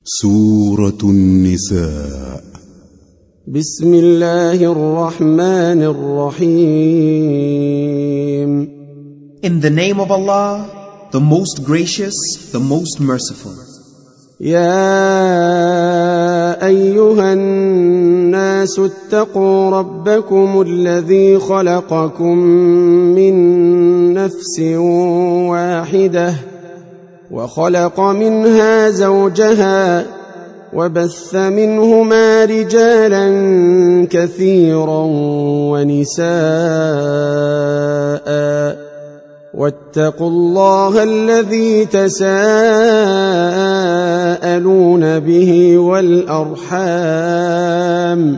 سورة النساء. بسم الله الرحمن الرحيم. In the name of Allah, the most gracious, the most merciful. يا أيها الناس اتقوا ربكم الذي خلقكم من نفس واحدة وخلق منها زوجها وبث منهما رجالا كثيرا ونساء واتقوا الله الذي تساءلون به والأرحام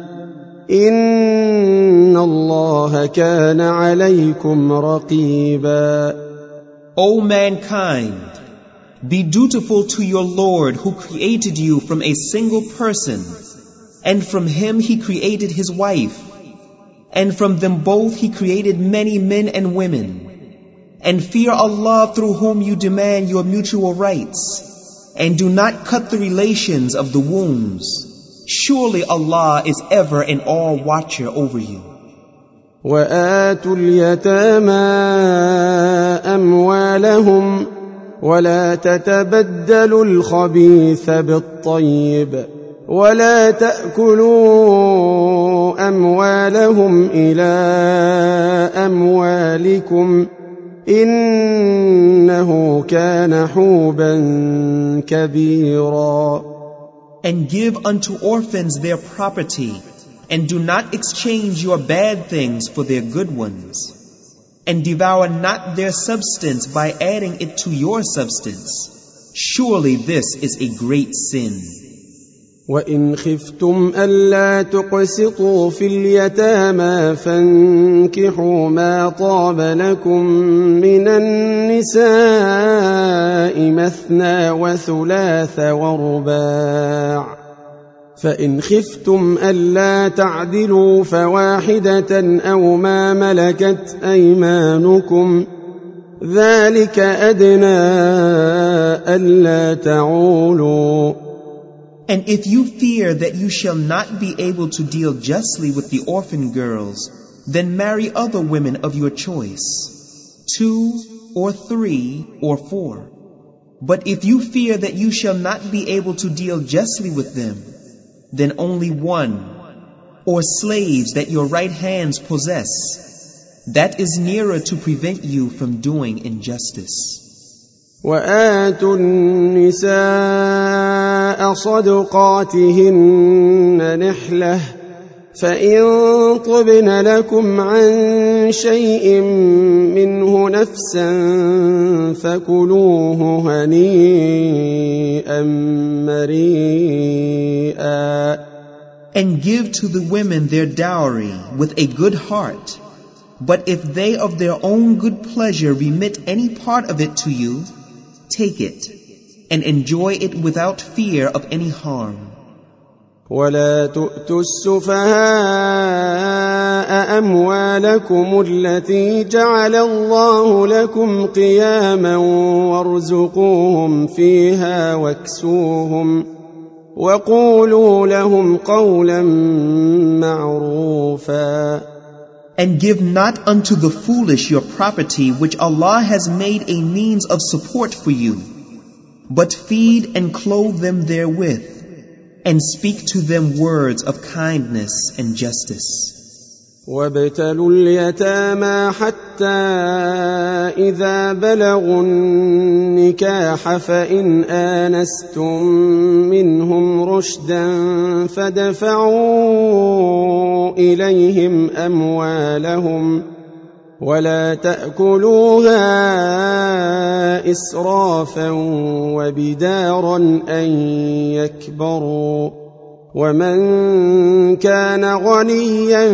إن الله كان عليكم رقيبا. O mankind, be dutiful to your Lord who created you from a single person, and from him he created his wife, and from them both he created many men and women. And fear Allah through whom you demand your mutual rights, and do not cut the relations of the wombs. Surely Allah is ever and all watcher over you. وآتوا اليتامى أموالهم ولا تتبدلوا الخبيث بالطيب ولا تأكلوا أموالهم إلى أموالكم إنه كان حوبا كبيرا. And give unto orphans their property, and do not exchange your bad things for their good ones. And devour not their substance by adding it to your substance. Surely this is a great sin. وَإِنْ خِفْتُمْ أَلَّا تُقْسِطُوا فِي الْيَتَامَى فَانكِحُوا مَا طَابَ لَكُم مِّنَ النِّسَاءِ مَثْنَى وَثُلَاثَ وَرُبَاعَ فَإِنْ خِفْتُمْ أَلَّا تَعْدِلُوا فَوَاحِدَةً أَوْ مَا مَلَكَتْ أَيْمَانُكُمْ ذَلِكَ أَدْنَىٰ أَلَّا تَعُولُوا. And if you fear that you shall not be able to deal justly with the orphan girls, then marry other women of your choice, 2 or 3 or 4. But if you fear that you shall not be able to deal justly with them, then only 1, or slaves that your right hands possess. That is nearer to prevent you from doing injustice. وآتوا النساء صدقاتهن نحلة فإن طبن لكم عن شيء منه نفسا فكلوه هنيئا مريئا. And give to the women their dowry with a good heart. But if they of their own good pleasure remit any part of it to you, take it, and enjoy it without fear of any harm. ولا تؤتوا السفهاء أموالكم التي جعل الله لكم قياما وارزقوهم فيها واكسوهم وقولوا لهم قولا معروفا. And give not unto the foolish your property which Allah has made a means of support for you, but feed and clothe them therewith, and speak to them words of kindness and justice. وابتلوا اليتامى حتى إذا بلغوا النكاح فإن آنستم منهم رشدا فدفعوا إليهم أموالهم ولا تأكلوها إسرافا وبدارا أن يكبروا ومن كان غنيا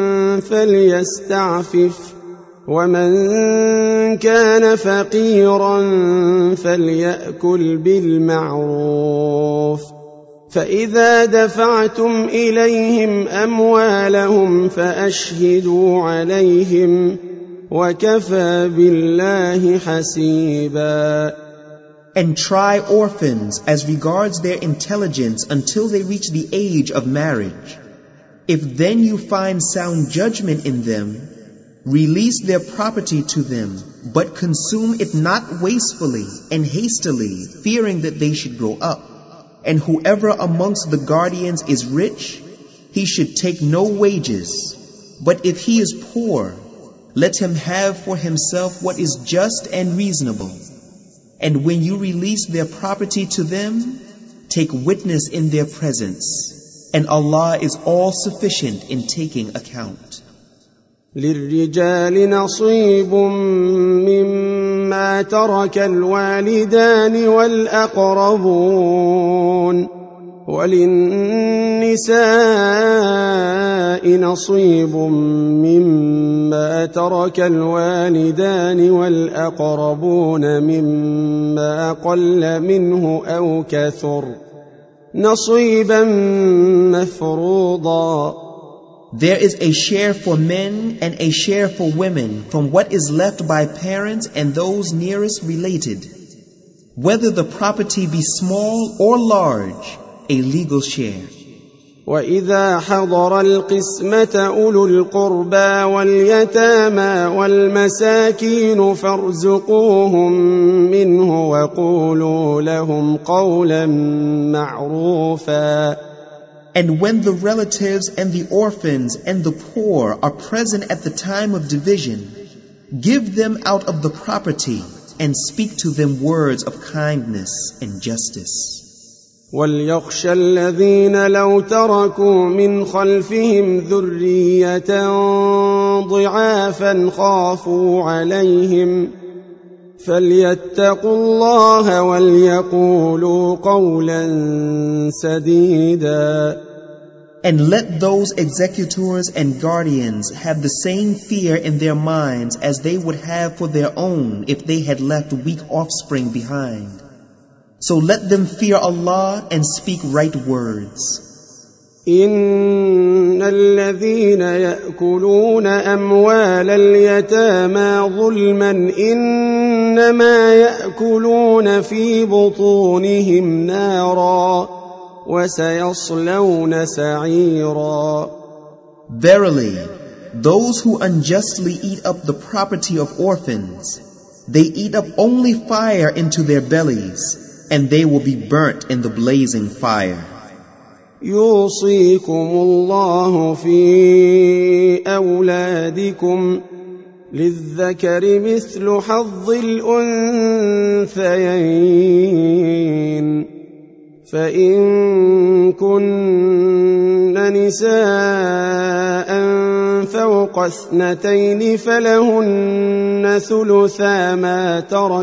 فليستعفف ومن كان فقيرا فليأكل بالمعروف فإذا دفعتم إليهم أموالهم فأشهدوا عليهم وكفى بالله حسيبا. And try orphans as regards their intelligence until they reach the age of marriage. If then you find sound judgment in them, release their property to them, but consume it not wastefully and hastily, fearing that they should grow up. And whoever amongst the guardians is rich, he should take no wages. But if he is poor, let him have for himself what is just and reasonable. And when you release their property to them, take witness in their presence. And Allah is all sufficient in taking account. للرجال نصيب مما ترك الوالدان والأقربون وللنساء نصيب مما ترك الوالدان والأقربون مما قل منه أو كثر نصيبا مفروضا. There is a share for men and a share for women from what is left by parents and those nearest related, whether the property be small or large, a legal share. وإذا حضر القسمة أولو القربى واليتامى والمساكين فارزقوهم منه وقولوا لهم قولا معروفا. And when the relatives and the orphans and the poor are present at the time of division, give them out of the property and speak to them words of kindness and justice. وَلْيَخْشَ الَّذِينَ لَوْ تَرَكُوا مِنْ خَلْفِهِمْ ذُرِّيَّةً ضِعَافًا خَافُوا عَلَيْهِمْ فَلْيَتَّقُوا اللَّهَ وَلْيَقُولُوا قَوْلًا سَدِيدًا. And let those executors and guardians have the same fear in their minds as they would have for their own if they had left weak offspring behind. So let them fear Allah and speak right words. إن الذين يأكلون أموال اليتامى ظلما إنما يأكلون في بطونهم نارا وسيصلون سعيرا. Verily, those who unjustly eat up the property of orphans, they eat up only fire into their bellies, and they will be burnt in the blazing fire. يوصيكم الله في أولادكم للذكر مثل حظ الأنثيين فإن كن نساء فوق 2 فلهن ثلثا ما ترك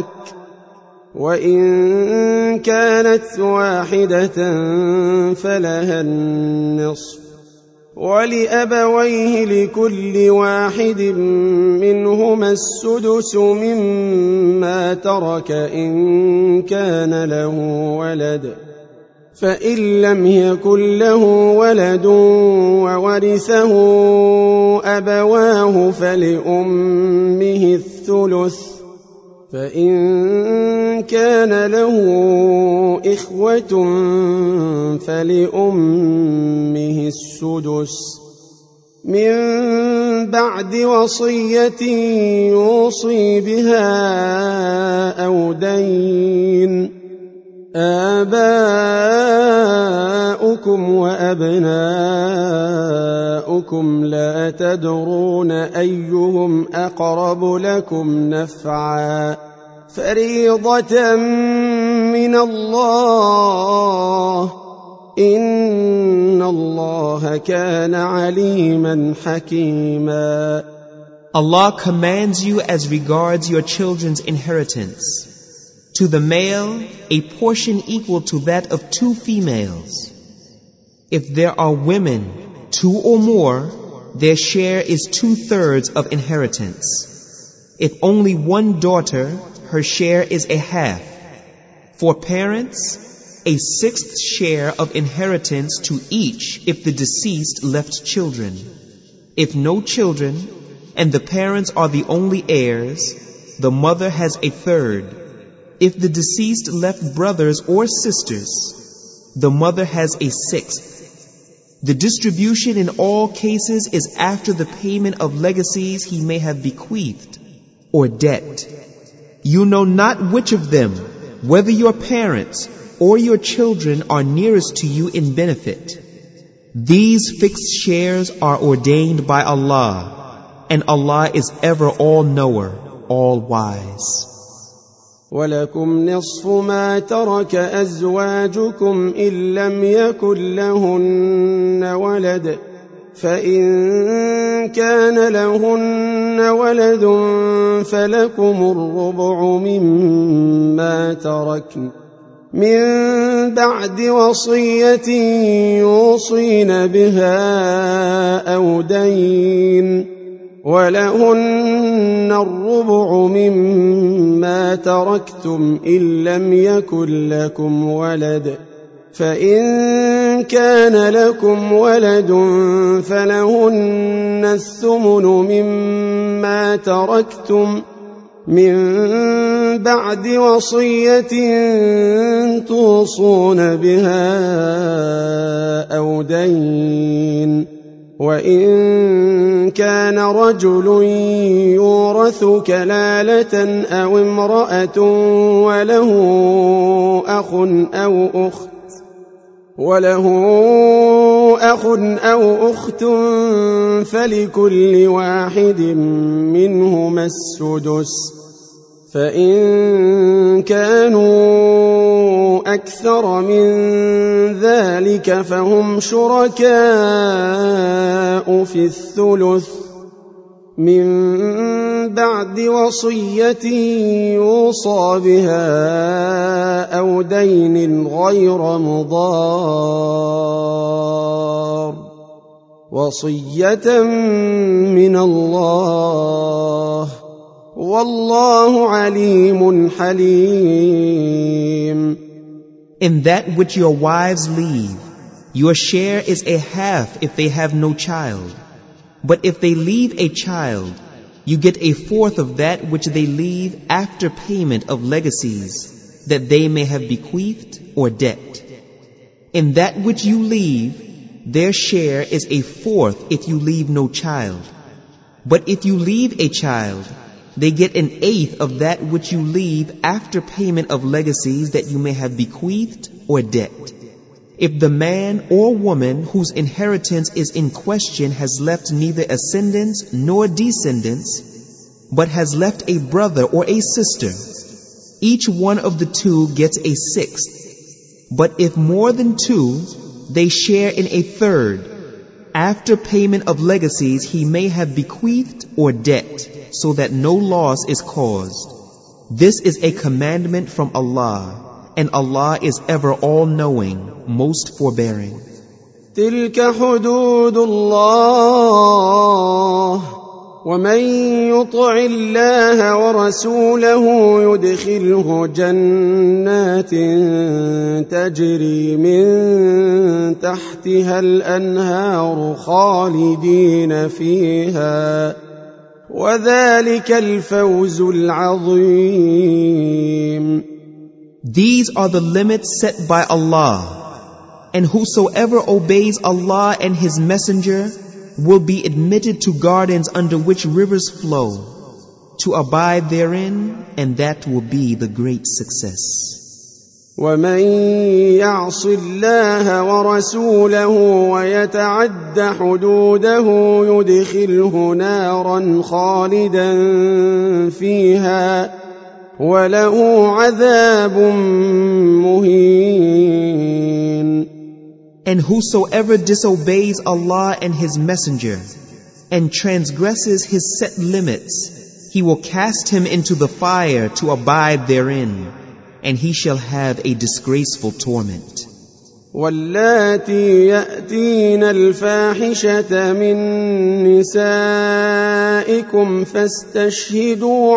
وإن كانت واحدة فلها النصف ولأبويه لكل واحد منهما السدس مما ترك إن كان له ولد فإن لم يكن له ولد وورثه أبواه فلأمه الثلث فإن كان له إخوة فلأمه السدس من بعد وصية يوصي بها أو دين. آباؤكم وأبناؤكم لا تدرون أيهم أقرب لكم نفعا فريضة من الله إن الله كان عليما حكيما. Allah commands you as regards your children's inheritance. To the male, a portion equal to that of 2 females. If there are women, 2 or more, their share is 2/3 of inheritance. If only one daughter, her share is a half. For parents, a 6th share of inheritance to each if the deceased left children. If no children, and the parents are the only heirs, the mother has a 1/3. If the deceased left brothers or sisters, the mother has a sixth. The distribution in all cases is after the payment of legacies he may have bequeathed or debt. You know not which of them, whether your parents or your children, are nearest to you in benefit. These fixed shares are ordained by Allah, and Allah is ever all-knower, all-wise. ولكم نصف ما ترك أزواجكم إن لم يكن لهن ولد فإن كان لهن ولد فلكم الربع مما تركن من بعد وصية يوصين بها أو دين ولهن الربع مما تركتم إن لم يكن لكم ولد فإن كان لكم ولد فلهن الثمن مما تركتم من بعد وصية توصون بها أو دين وإن كان رجل يورث كلالة أو امرأة وله أخ أو أخت فلكل واحد منهما السدس فإن كانوا أكثر من ذلك فهم شركاء في الثلث من بعد وصية يوصى بها أو دين غير مضار وصية من الله والله عليم حليم. In that which your wives leave, your share is a half if they have no child. But if they leave a child, you get a fourth of that which they leave after payment of legacies that they may have bequeathed or debt. In that which you leave, their share is a fourth if you leave no child. But if you leave a child, they get an eighth of that which you leave after payment of legacies that you may have bequeathed or debt. If the man or woman whose inheritance is in question has left neither ascendants nor descendants, but has left a brother or a sister, each one of the two gets a sixth. But if more than two, they share in a third, after payment of legacies he may have bequeathed or debt, so that no loss is caused. This is a commandment from Allah, and Allah is ever all-knowing, most forbearing. تلك حدود الله ومن يطع الله ورسوله يدخله جنات تجري من تحتها الأنهار خالدين فيها وذلك الفوز العظيم. These are the limits set by Allah, and whosoever obeys Allah and His Messenger will be admitted to gardens under which rivers flow, to abide therein, and that will be the great success. ومن يعص الله ورسوله ويتعد حدوده يدخله نارا خالدا فيها وله عذاب مهين. And whosoever disobeys Allah and His Messenger and transgresses His set limits, He will cast him into the fire to abide therein, and he shall have a disgraceful torment. واللاتي يأتين الفاحشة من نسائكم فاستشهدوا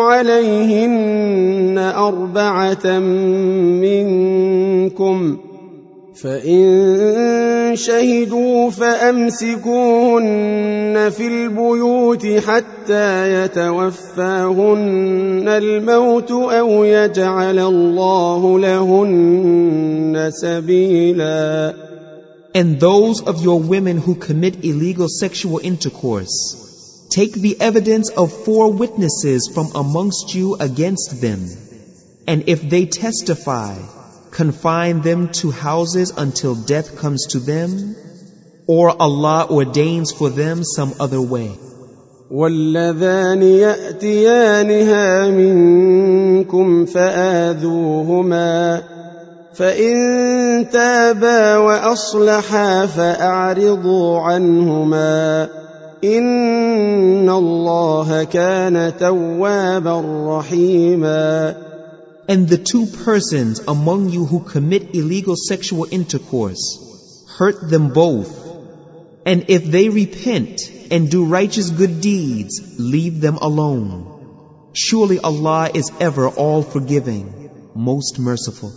عليهن أربعة منكم فإن شهدوا فأمسكوهن في البيوت حتى يتوفاهن الموت أو يجعل الله لهن سبيلا. And those of your women who commit illegal sexual intercourse, take the evidence of 4 witnesses from amongst you against them, and if they testify, confine them to houses until death comes to them, or Allah ordains for them some other way. واللذان يأتيانها منكم فآذوهما فإن تابا وأصلحا فأعرضوا عنهما إن الله كان توابا رحيما. And the 2 persons among you who commit illegal sexual intercourse, hurt them both. And if they repent and do righteous good deeds, leave them alone. Surely Allah is ever all forgiving, most merciful.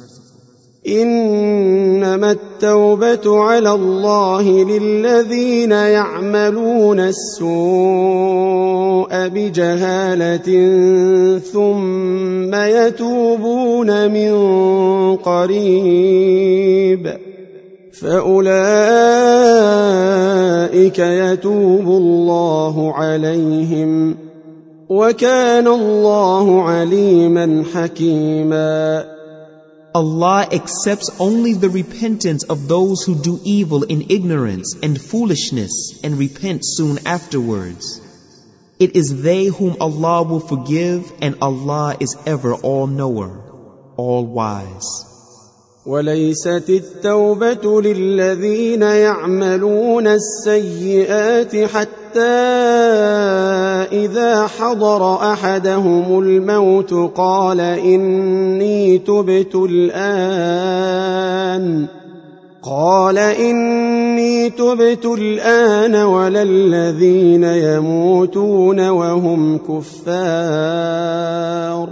إنما التوبة على الله للذين يعملون السوء بجهالة ثم يتوبون من قريب فأولئك يتوب الله عليهم وكان الله عليما حكيما. Allah accepts only the repentance of those who do evil in ignorance and foolishness and repent soon afterwards. It is they whom Allah will forgive, and Allah is ever all-knower, all-wise. وليست التوبة للذين يعملون السيئات حتى إذا حضر أحدهم الموت قال إني تبت الآن ولا الذين يموتون وهم كفار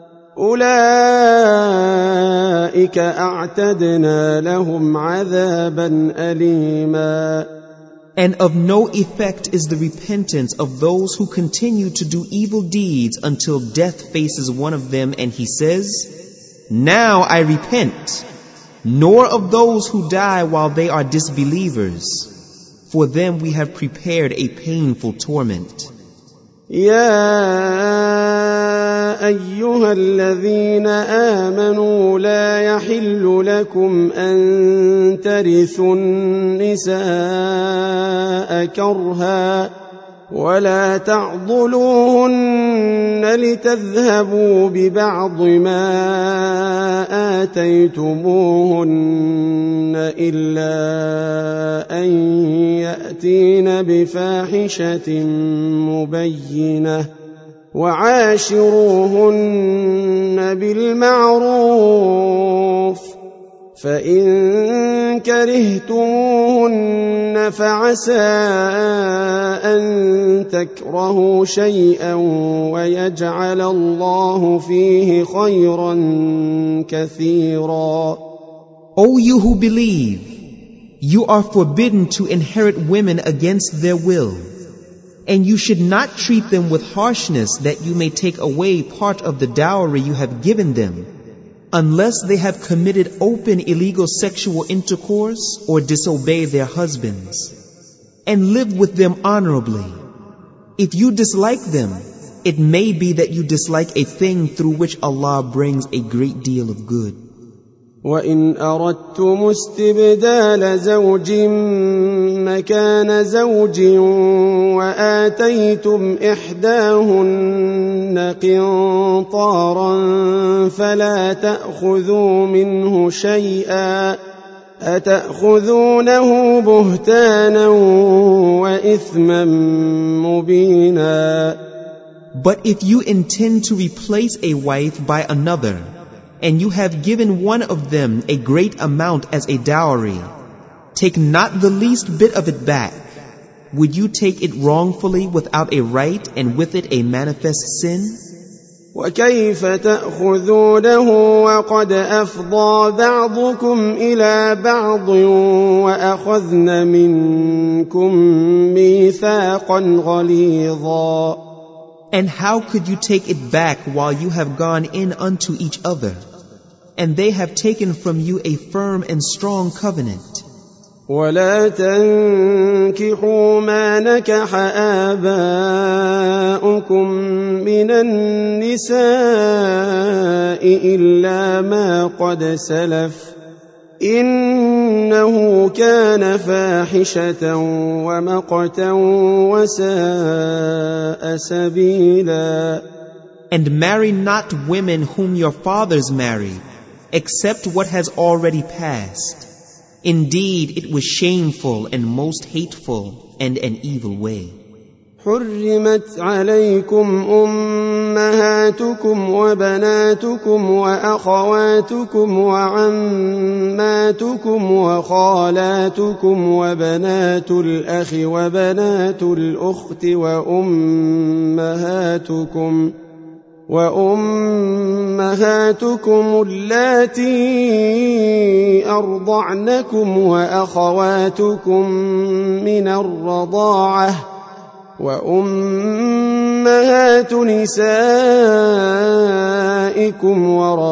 أولئك أعتدنا لهم عذابا أليما. And of no effect is the repentance of those who continue to do evil deeds until death faces one of them and he says, "Now I repent," nor of those who die while they are disbelievers. For them we have prepared a painful torment. أيها الذين آمنوا لا يحل لكم أن ترثوا النساء كرها ولا تعضلوهن لتذهبوا ببعض ما آتيتموهن إلا أن يأتين بفاحشة مبينة وعاشروهن بالمعروف فإن كرهتموهن فعسى أن تكرهوا شيئا ويجعل الله فيه خيرا كثيرا. O you who believe, you are forbidden to inherit women against their will. And you should not treat them with harshness that you may take away part of the dowry you have given them, unless they have committed open illegal sexual intercourse or disobey their husbands. And live with them honorably. If you dislike them, it may be that you dislike a thing through which Allah brings a great deal of good. وَإِنْ أَرَدْتُمُ اسْتِبْدَالَ زَوْجٍ مَكَانَ زَوْجٍ وَآتَيْتُمْ إِحْدَاهُنَّ قِنطَارًا فَلَا تَأْخُذُوا مِنْهُ شَيْئًا أَتَأْخُذُونَهُ بُهْتَانًا وَإِثْمًا مُبِينًا. But if you intend to replace a wife by another, and you have given one of them a great amount as a dowry, take not the least bit of it back. Would you take it wrongfully without a right and with it a manifest sin? وكيف تأخذونه وقد أفضى بعضكم إلى بعض وأخذن منكم ميثاقا غليظا. And how could you take it back while you have gone in unto each other, and they have taken from you a firm and strong covenant? ولا تنكحوا ما نكح آباؤكم من النساء إلا ما قد سلف إنه كان فاحشة ومقتا وساء سبيلا. And marry not women whom your fathers married, except what has already passed. Indeed, it was shameful and most hateful and an evil way. حرمت عليكم أمهاتكم وبناتكم وأخواتكم وعماتكم وخالاتكم وبنات الأخ وبنات الأخت وأمهاتكم اللاتي أرضعنكم وأخواتكم من الرضاعة وأمهات نسائكم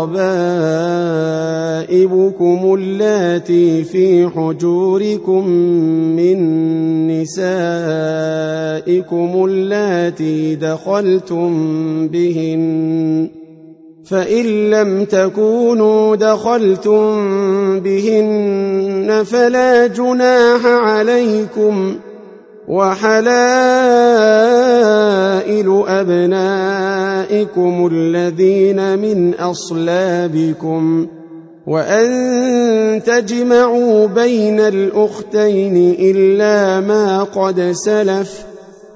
وربائبكم اللاتي في حجوركم من نسائكم اللاتي دخلتم بهن فإن لم تكونوا دخلتم بهن فلا جناح عليكم وحلائل أبنائكم الذين من أصلابكم وأن تجمعوا بين الأختين إلا ما قد سلف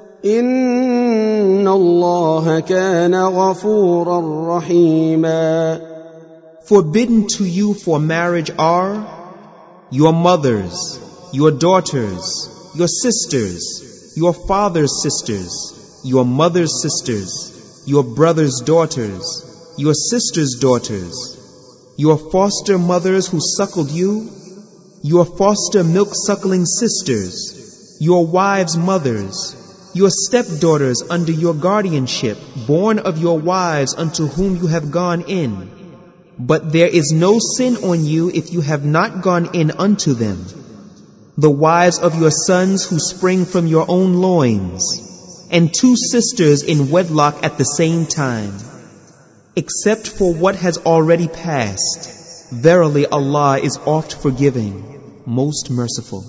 إن الله كان غفورا رحيما. Forbidden to you for marriage are your mothers, your daughters, your sisters, your father's sisters, your mother's sisters, your brother's daughters, your sister's daughters, your foster mothers who suckled you, your foster milk-suckling sisters, your wives' mothers, your stepdaughters under your guardianship, born of your wives unto whom you have gone in. But there is no sin on you if you have not gone in unto them. The wives of your sons who spring from your own loins, and two sisters in wedlock at the same time, except for what has already passed. Verily Allah is oft forgiving, most merciful.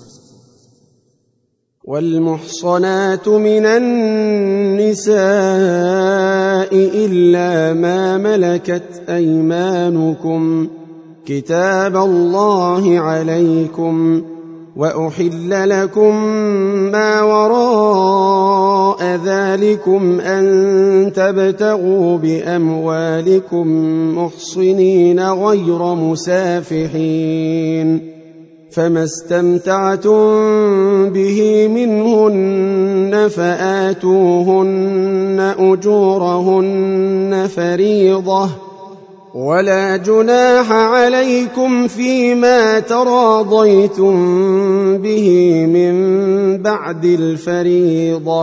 والمحصنات من النساء إلا ما ملكت أيمانكم كتاب الله عليكم وأحل لكم ما وراء ذلكم أن تبتغوا بأموالكم محصنين غير مسافحين فما استمتعتم به منهن فآتوهن أجورهن فريضة ولا جناح عليكم فيما تراضيتم به من بعد الفريضة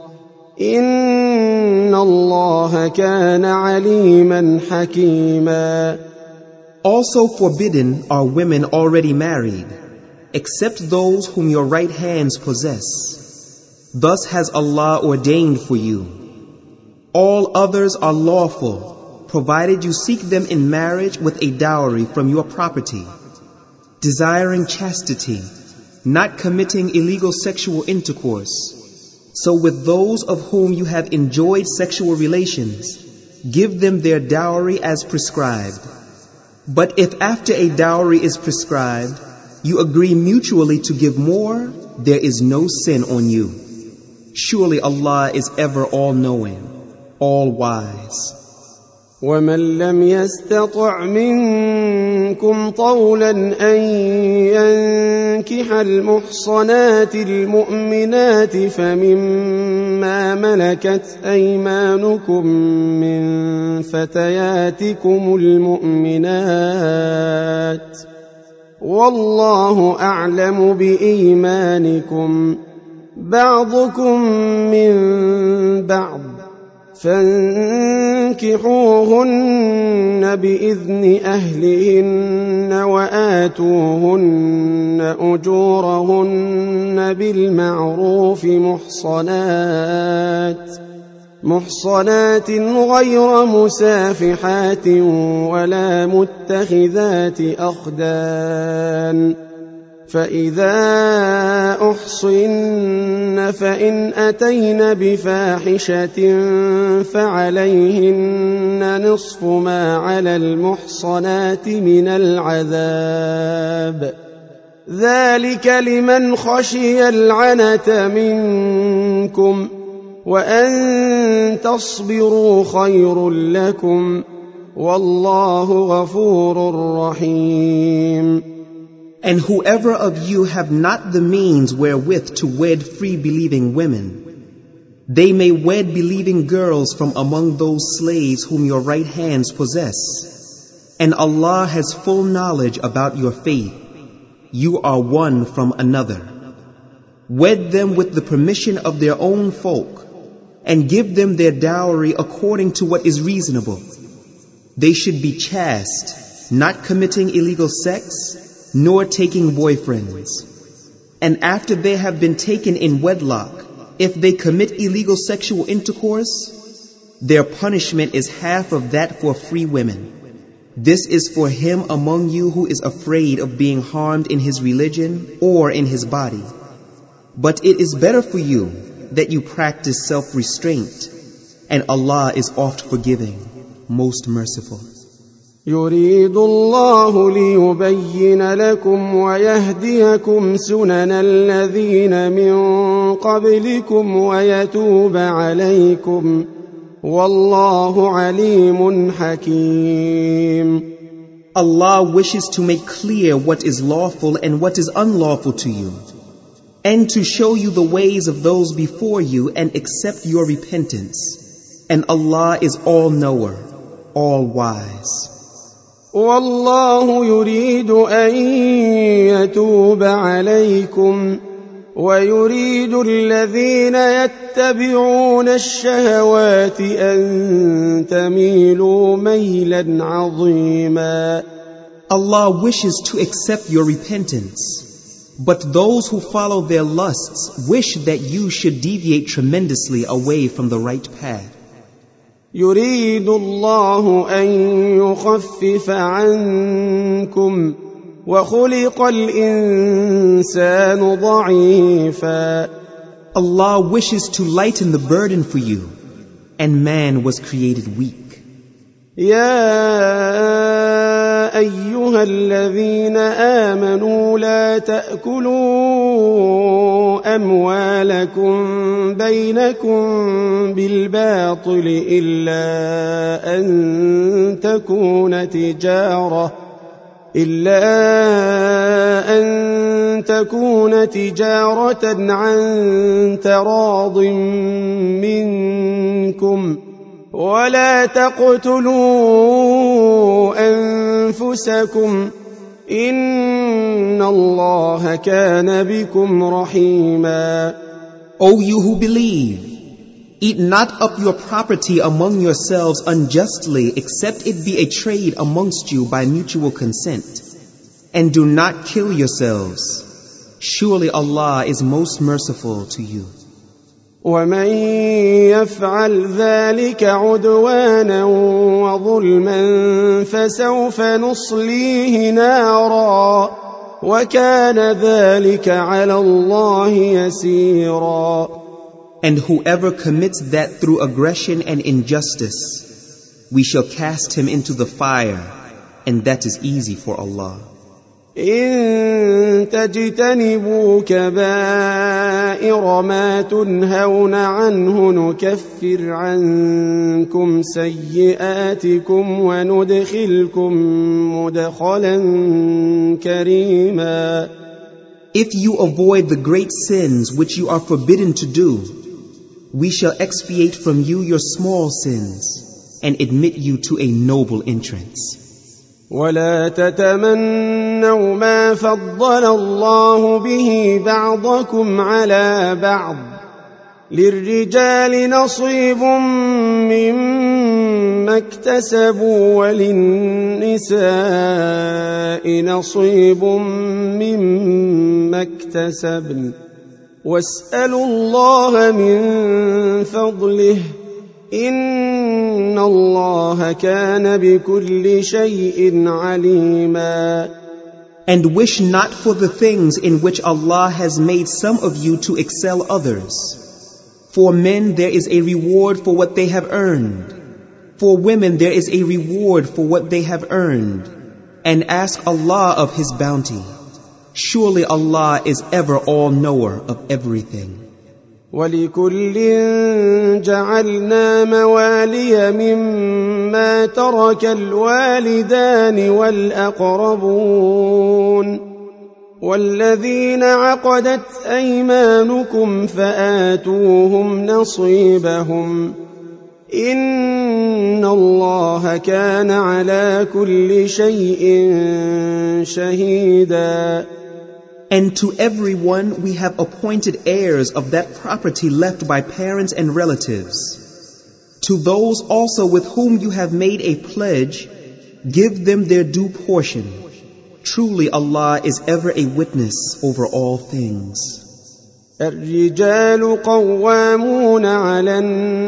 إن الله كان عليما حكيما. Also forbidden are women already married, except those whom your right hands possess. Thus has Allah ordained for you. All others are lawful, provided you seek them in marriage with a dowry from your property, desiring chastity, not committing illegal sexual intercourse. So with those of whom you have enjoyed sexual relations, give them their dowry as prescribed. But if after a dowry is prescribed, you agree mutually to give more, there is no sin on you. Surely Allah is ever all-knowing, all-wise. ومن لم يستطع منكم طولا أن ينكح المحصنات المؤمنات فمما ملكت أيمانكم من فتياتكم المؤمنات والله أعلم بإيمانكم بعضكم من بعض فانكحوهن بإذن أهلهن وآتوهن أجورهن بالمعروف محصنات غير مسافحات ولا متخذات أخدان فإذا أحصن فإن أتين بفاحشة فعليهن نصف ما على المحصنات من العذاب ذلك لمن خشي العنة منكم وأن تصبروا خير لكم والله غفور رحيم. And whoever of you have not the means wherewith to wed free believing women, they may wed believing girls from among those slaves whom your right hands possess. And Allah has full knowledge about your faith. You are one from another. Wed them with the permission of their own folk, and give them their dowry according to what is reasonable. They should be chaste, not committing illegal sex, nor taking boyfriends. And after they have been taken in wedlock, if they commit illegal sexual intercourse, their punishment is half of that for free women. This is for him among you who is afraid of being harmed in his religion or in his body. But it is better for you that you practice self-restraint, and Allah is oft forgiving, most merciful. يريد الله ليبين لكم ويهديكم سنن الذين من قبلكم ويتوب عليكم والله عليم حكيم. Allah wishes to make clear what is lawful and what is unlawful to you, and to show you the ways of those before you and accept your repentance. And Allah is all-knower, all-wise. والله يريد أن يتوب عليكم ويريد الذين يتبعون الشهوات أن تميلوا ميلا عظيما. Allah wishes to accept your repentance, but those who follow their lusts wish that you should deviate tremendously away from the right path. يريد الله أن يخفف عنكم وخلق الإنسان ضعيفا. Allah wishes to lighten the burden for you, and man was created weak. يا أيها الذين آمنوا لا تأكلوا أموالكم بينكم بالباطل إلا أن تكون تجارة عن تراض منكم ولا تقتلوا أنفسكم إن الله كان بكم رحيما. O you who believe, eat not up your property among yourselves unjustly except it be a trade amongst you by mutual consent. And do not kill yourselves. Surely Allah is most merciful to you. ومن يفعل ذلك عدوانا وظلما فسوف نصليه نارا وكان ذلك على الله يسيرا. And whoever commits that through aggression and injustice, we shall cast him into the fire, and that is easy for Allah. إن تجتنبوا كبائر ما تنهون عنه نكفر عنكم سيئاتكم وندخلكم مدخلا كريما. If you avoid the great sins which you are forbidden to do, we shall expiate from you your small sins and admit you to a noble entrance. ولا تتمنوا ما فضل الله به بعضكم على بعض للرجال نصيب مما اكتسبوا وللنساء نصيب مما اكتسبن واسألوا الله من فضله إن الله كان بكل شيء عليما. And wish not for the things in which Allah has made some of you to excel others. For men there is a reward for what they have earned. For women there is a reward for what they have earned. And ask Allah of His bounty. Surely Allah is ever all-knower of everything. وَلِكُلٍّ جَعَلْنَا مَوَالِيَ مِمَّا تَرَكَ الْوَالِدَانِ وَالْأَقْرَبُونَ وَالَّذِينَ عَقَدَتْ أَيْمَانُكُمْ فَآتُوهُمْ نَصِيبَهُمْ إِنَّ اللَّهَ كَانَ عَلَى كُلِّ شَيْءٍ شَهِيدًا. And to everyone we have appointed heirs of that property left by parents and relatives. To those also with whom you have made a pledge, give them their due portion. Truly Allah is ever a witness over all things. الرجال قوامون على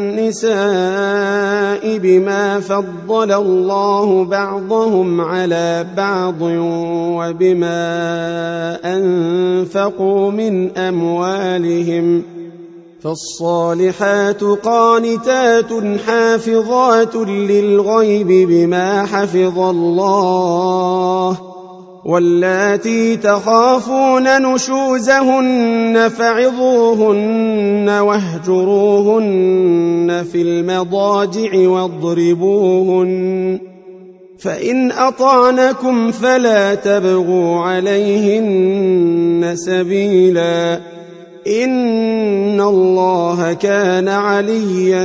النساء بما فضل الله بعضهم على بعض وبما أنفقوا من أموالهم فالصالحات قانتات حافظات للغيب بما حفظ الله واللاتي تخافون نشوزهن فعظوهن واهجروهن في المضاجع واضربوهن فإن أطعنكم فلا تبغوا عليهن سبيلا إن الله كان عليا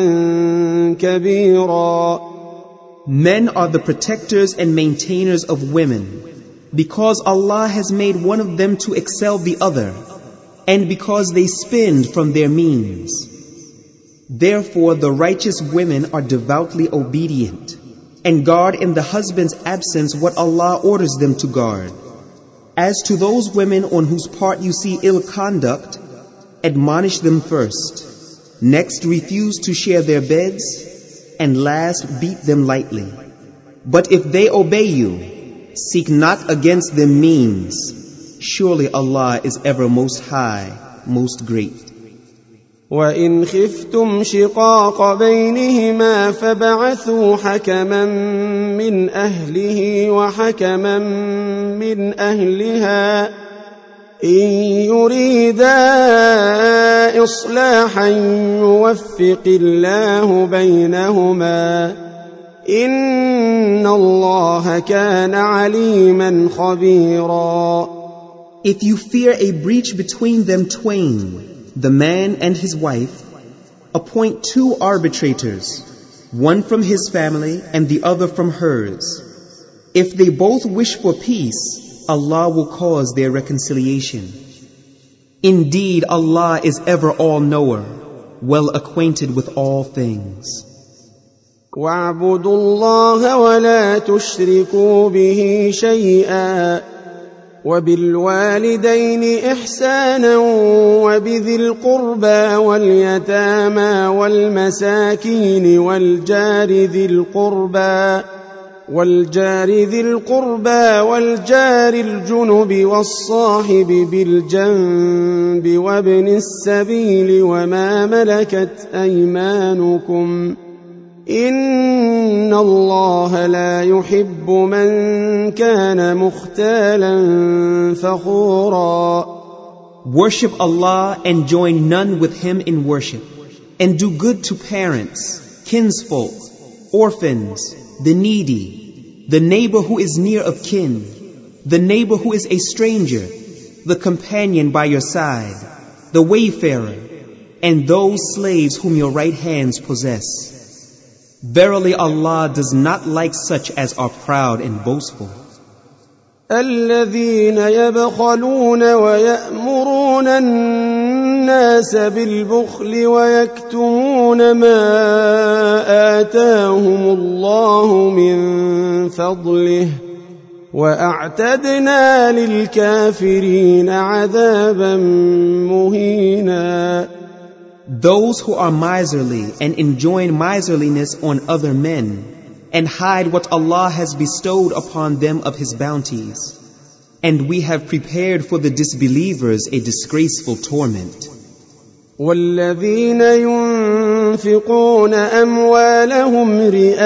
كبيرا. Men are the protectors and maintainers of women, because Allah has made one of them to excel the other, and because they spend from their means. Therefore the righteous women are devoutly obedient, and guard in the husband's absence what Allah orders them to guard. As to those women on whose part you see ill conduct, admonish them first, next refuse to share their beds, and last beat them lightly. But if they obey you, seek not against them means. Surely Allah is ever most high, most great. وَإِنْ خِفْتُمْ شِقَاقَ بَيْنِهِمَا فَابْعَثُوا حَكَمًا مِّنْ أَهْلِهِ وَحَكَمًا مِّنْ أَهْلِهَا إِنْ يُرِيدَا إِصْلَاحًا يُوَفِّقِ اللَّهُ بَيْنَهُمَا إِنَّ اللَّهَ كَانَ عَلِيمًا خَبِيرًا. If you fear a breach between them twain, the man and his wife, appoint 2 arbitrators, one from his family and the other from hers. If they both wish for peace, Allah will cause their reconciliation. Indeed, Allah is ever all-knower, well acquainted with all things. وَاعْبُدُوا اللَّهَ وَلَا تُشْرِكُوا بِهِ شَيْئًا وَبِالْوَالِدَيْنِ إِحْسَانًا وَبِذِي الْقُرْبَى وَالْيَتَامَى وَالْمَسَاكِينِ وَالْجَارِ ذِي الْقُرْبَى وَالْجَارِ الْجُنُبِ وَالصَّاحِبِ بِالْجَنبِ وَابْنِ السَّبِيلِ وَمَا مَلَكَتْ أَيْمَانُكُمْ إن الله لا يحب من كان مختالا فخورا. Worship Allah and join none with Him in worship, and do good to parents, kinsfolk, orphans, the needy, the neighbor who is near of kin, the neighbor who is a stranger, the companion by your side, the wayfarer, and those slaves whom your right hands possess. Verily Allah does not like such as are proud and boastful. الذين يبخلون ويأمرون الناس بالبخل ويكتمون ما آتاهم الله من فضله وأعتدنا للكافرين عذابا مهينا. Those who are miserly and enjoin miserliness on other men, and hide what Allah has bestowed upon them of His bounties. And we have prepared for the disbelievers a disgraceful torment. والذين ينفقون أموالهم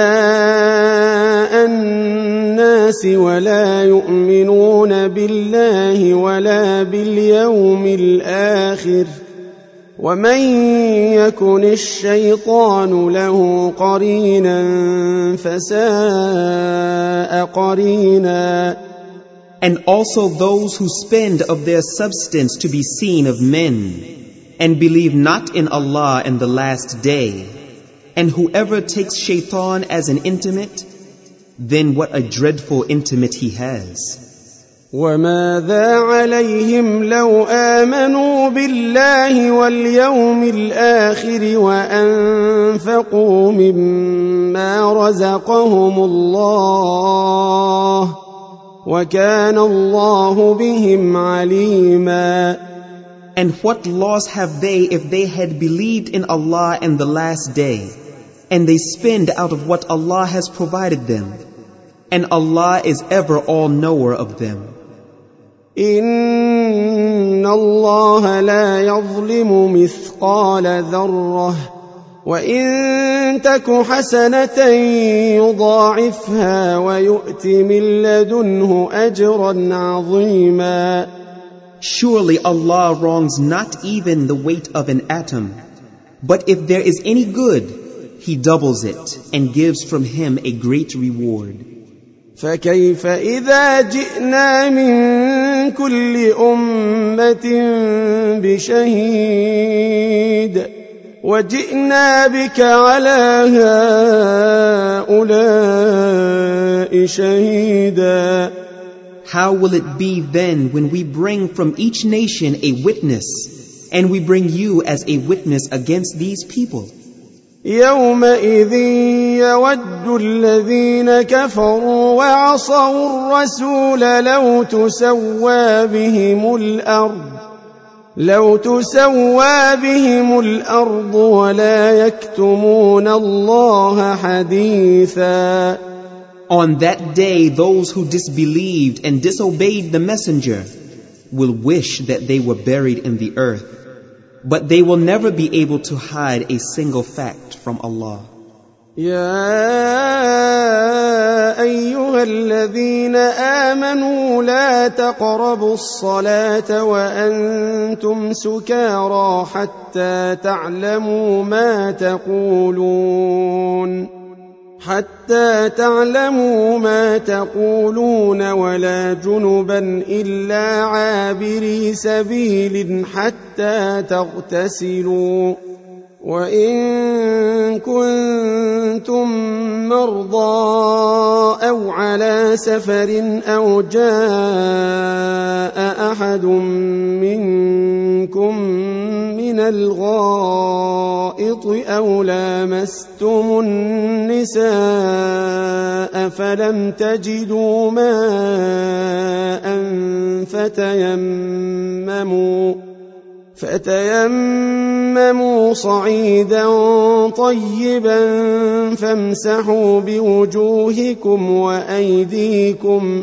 رئاء الناس ولا يؤمنون بالله ولا باليوم الآخر ومن يكن الشيطان له قرينا فساء قرينا. And also those who spend of their substance to be seen of men, and believe not in Allah and the last day, and whoever takes shaitan as an intimate, then what a dreadful intimate he has. وماذا عليهم لو آمنوا بالله واليوم الآخر وأنفقوا مما رزقهم الله وكان الله بهم عليما. And what loss have they if they had believed in Allah and the last day, and they spend out of what Allah has provided them, and Allah is ever all-knower of them. إن الله لا يظلم مثقال ذرة وإن تك حسنة يضاعفها ويؤت من لدنه أجرا عظيما. Surely Allah wrongs not even the weight of an atom, but if there is any good, He doubles it and gives from Him a great reward. فكيف إذا جئنا من كل أمة بشهيد وجئنا بك على هؤلاء شهيدا. How will it be then when we bring from each nation a witness, and we bring you as a witness against these people? يومئذ يود الذين كفروا وعصوا الرسول لو تسوى بهم الأرض ولا يكتمون الله حديثا. On that day, those who disbelieved and disobeyed the messenger will wish that they were buried in the earth, but they will never be able to hide a single fact from Allah. يا أيها الذين آمنوا لا تقربوا الصلاة وأنتم سكارى حتى تعلموا ما تقولون ولا جنبا إلا عابري سبيل حتى تغتسلوا وإن كنتم مرضى أو على سفر أو جاء أحد منكم من الغائط أو لامستم النساء فلم تجدوا ماء فتيمموا صعيدا طيبا فامسحوا بوجوهكم وأيديكم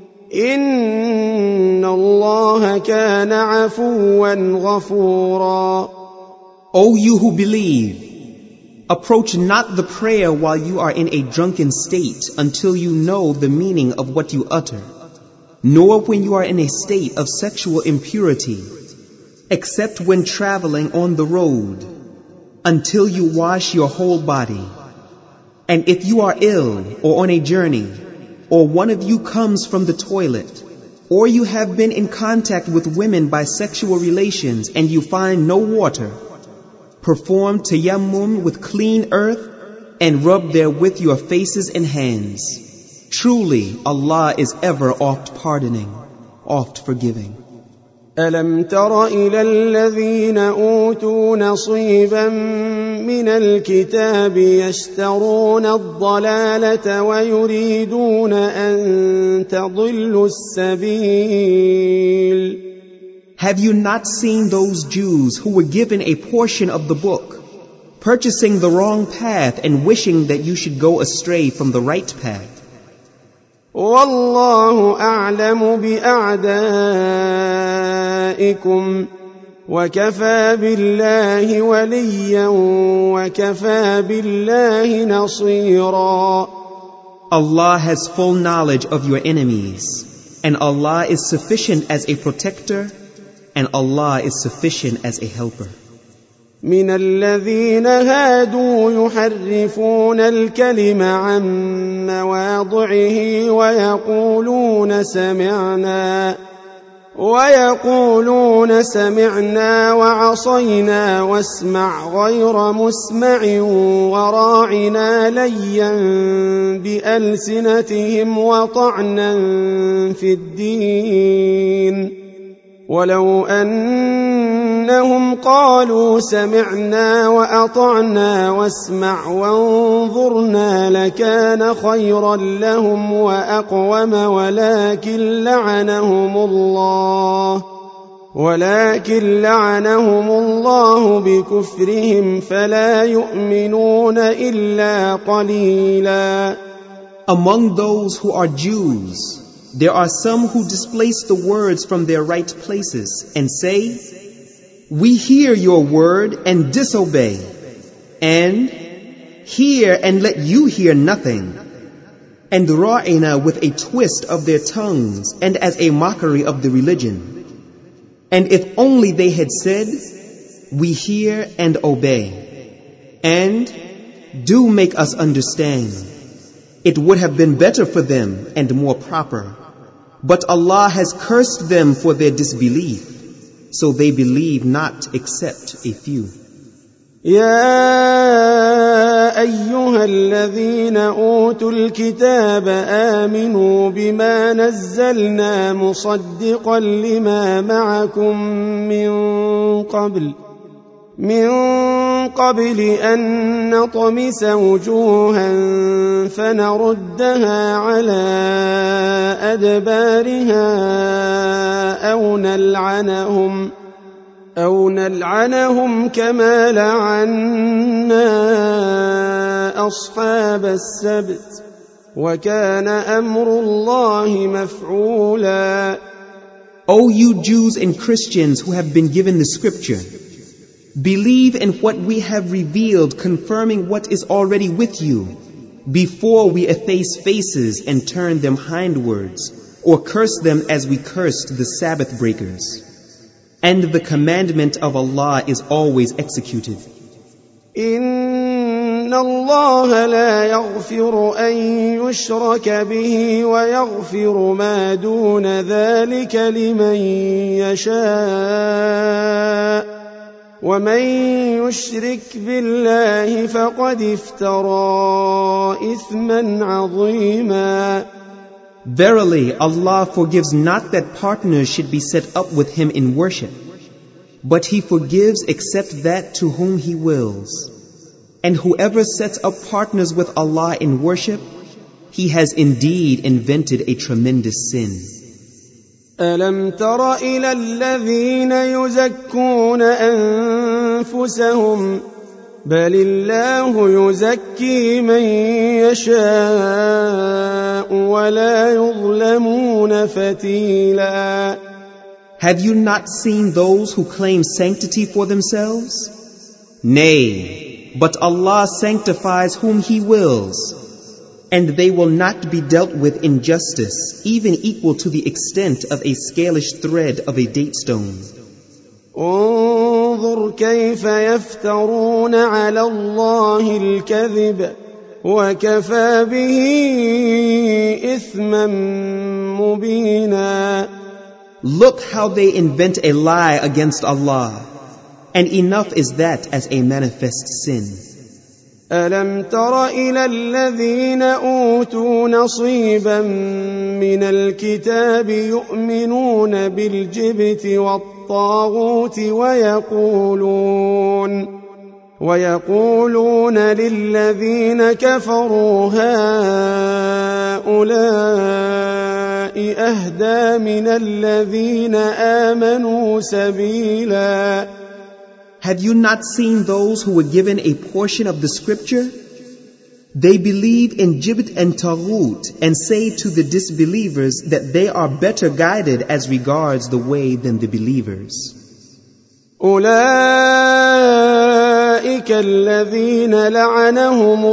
إن الله كان عفوا غفورا. O you who believe, Approach not the prayer while you are in a drunken state until you know the meaning of what you utter, nor when you are in a state of sexual impurity, except when traveling on the road, until you wash your whole body. And if you are ill or on a journey, or one of you comes from the toilet, or you have been in contact with women by sexual relations and you find no water, perform tayammum with clean earth and rub therewith your faces and hands. Truly, Allah is ever oft pardoning, oft forgiving. ألم تر إلى الذين أوتوا نصيبا من الكتاب يشترون الضلالة ويريدون أن تضلوا السبيل. Have you not seen those Jews who were given a portion of the book, purchasing the wrong path and wishing that you should go astray from the right path? والله أعلم بأعدائكم وكفى بالله وليا وكفى بالله نصيرا. Allah has full knowledge of your enemies, and Allah is sufficient as a protector, and Allah is sufficient as a helper. من الذين هادوا يحرفون الكلم عن مواضعه ويقولون سمعنا وعصينا واسمع غير مسمع وراعنا ليا بألسنتهم وطعنا في الدين. ولو أنهم قالوا سمعنا وأطعنا واسمع وانظرنا لكان خيرا لهم وأقوم ولكن لعنهم الله بكفرهم فلا يؤمنون إلا قليلا. Among those who are Jews, there are some who displace the words from their right places and say, "We hear your word and disobey," and "Hear and let you hear nothing," and ra'ina with a twist of their tongues and as a mockery of the religion. And if only they had said, "We hear and obey," and "Do make us understand," it would have been better for them and more proper. But Allah has cursed them for their disbelief, so they believe not except a few. يا أيها الذين أوتوا الكتاب آمنوا بما نزلنا مصدقا لما معكم من قبل أن نطمس وجوها فنردها على أدبارها أو نلعنهم كما لعنا أصحاب السبت وكان أمر الله مفعولا. O you Jews and Christians who have been given the scripture, believe in what we have revealed, confirming what is already with you, before we efface faces and turn them hindwards, or curse them as we cursed the Sabbath breakers. And the commandment of Allah is always executed. إن الله لا يغفر أن يشرك به ويغفر ما دون ذلك لمن يشاء ومن يشرك بالله فقد افترى إثما عظيما. Verily, Allah forgives not that partners should be set up with Him in worship, but He forgives except that to whom He wills. And whoever sets up partners with Allah in worship, he has indeed invented a tremendous sin. ألم تر إلى الذين يزكون أنفسهم بل الله يزكي من يشاء ولا يظلمون فتيلا. Have you not seen those who claim sanctity for themselves? Nay, but Allah sanctifies whom He wills, and they will not be dealt with injustice, even equal to the extent of a scalish thread of a date stone. انظر كيف يفترون على الله الكذب وكفى به إثما مبينا. Look how they invent a lie against Allah, and enough is that as a manifest sin. ألم تر إلى الذين أوتوا نصيبا من الكتاب يؤمنون بالجبت والطاغوت ويقولون للذين كفروا هؤلاء أهدى من الذين آمنوا سبيلا. Have you not seen those who were given a portion of the scripture? They believe in Jibt and Taghut and say to the disbelievers that they are better guided as regards the way than the believers. أولئك الذين لعنهم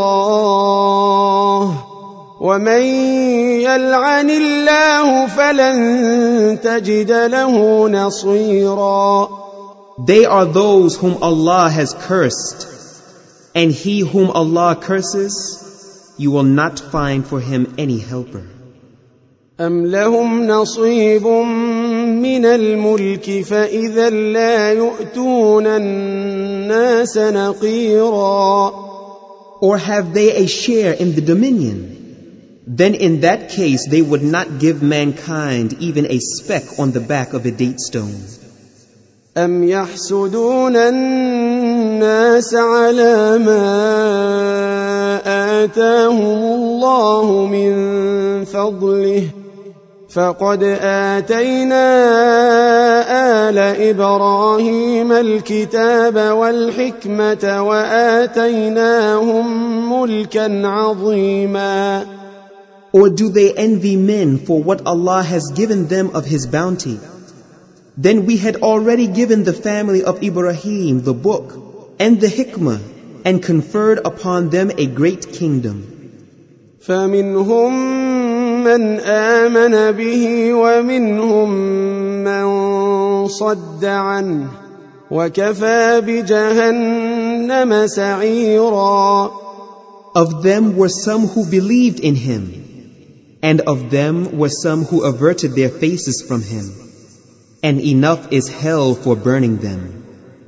الله ومن يلعن الله فلن تجد له نصيرا. They are those whom Allah has cursed, and he whom Allah curses, you will not find for him any helper. أم لهم نصيب من الملك فإذا لا يؤتون الناس نقيرا. Or have they a share in the dominion? Then in that case they would not give mankind even a speck on the back of a date stone. أم يحسدون الناس على ما آتاهم الله من فضله فقد آتينا آل إبراهيم الكتاب والحكمة وآتيناهم ملكا عظيما. Or do they envy men for what Allah has given them of His bounty? Then we had already given the family of Ibrahim the book and the hikmah and conferred upon them a great kingdom. فَمِنْهُمْ مَنْ آمَنَ بِهِ وَمِنْهُمْ مَنْ صَدَّ عَنْهُ وَكَفَى بِجَهَنَّمَ سَعِيرًا. Of them were some who believed in him, and of them were some who averted their faces from him. And enough is hell for burning them.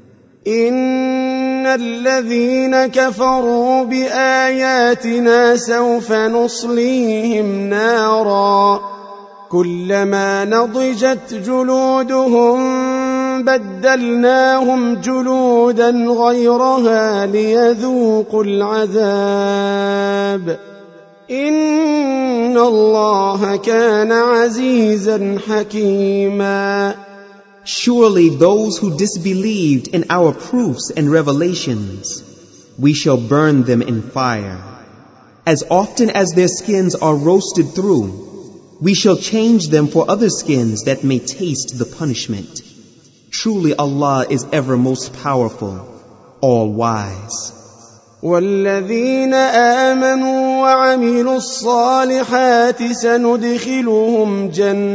إن الذين كفروا بآياتنا سوف نصليهم نارا كلما نضجت جلودهم بدلناهم جلودا غيرها ليذوقوا العذاب إن الله كان عزيزا حكيما. Surely those who disbelieved in our proofs and revelations, we shall burn them in fire. As often as their skins are roasted through, we shall change them for other skins that may taste the punishment. Truly Allah is ever most powerful, all wise. والذين آمنوا وعملوا الصالحات سندخلهم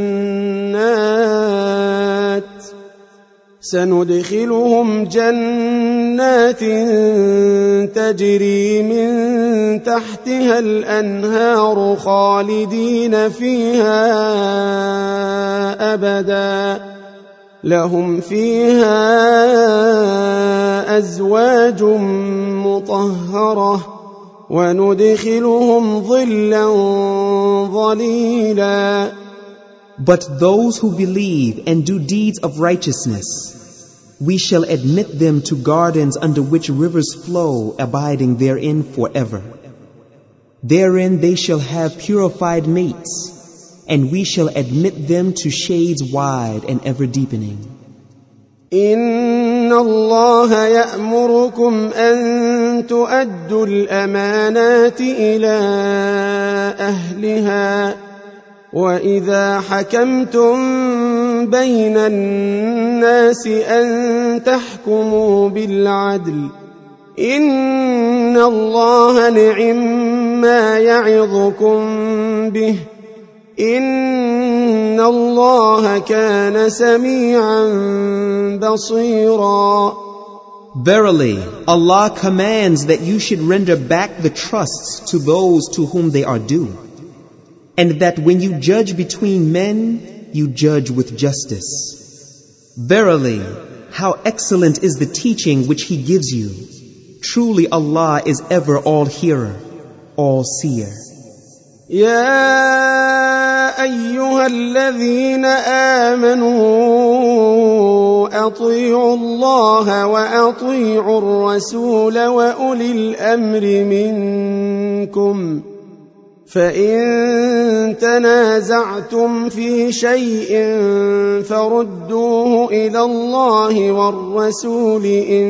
جنات تجري من تحتها الأنهار خالدين فيها أبدا لهم فيها أزواج مطهرة وندخلهم ظلا ظليلا. But those who believe and do deeds of righteousness, we shall admit them to gardens under which rivers flow, abiding therein forever. Therein they shall have purified mates, and we shall admit them to shades wide and ever deepening. إن الله يأمركم أن تؤدوا الأمانات إلى أهلها وإذا حكمتم بين الناس أن تحكموا بالعدل إن الله نعم ما يعظكم به إن الله كان سميعا بصيرا. Verily, Allah commands that you should render back the trusts to those to whom they are due, and that when you judge between men, you judge with justice. Verily, how excellent is the teaching which He gives you. Truly Allah is ever all-hearer, all-seer. يا أيها الذين آمنوا أطيعوا الله وأطيعوا الرسول وأولي الأمر منكم فإن تنازعتم في شيء فردوه إلى الله والرسول إن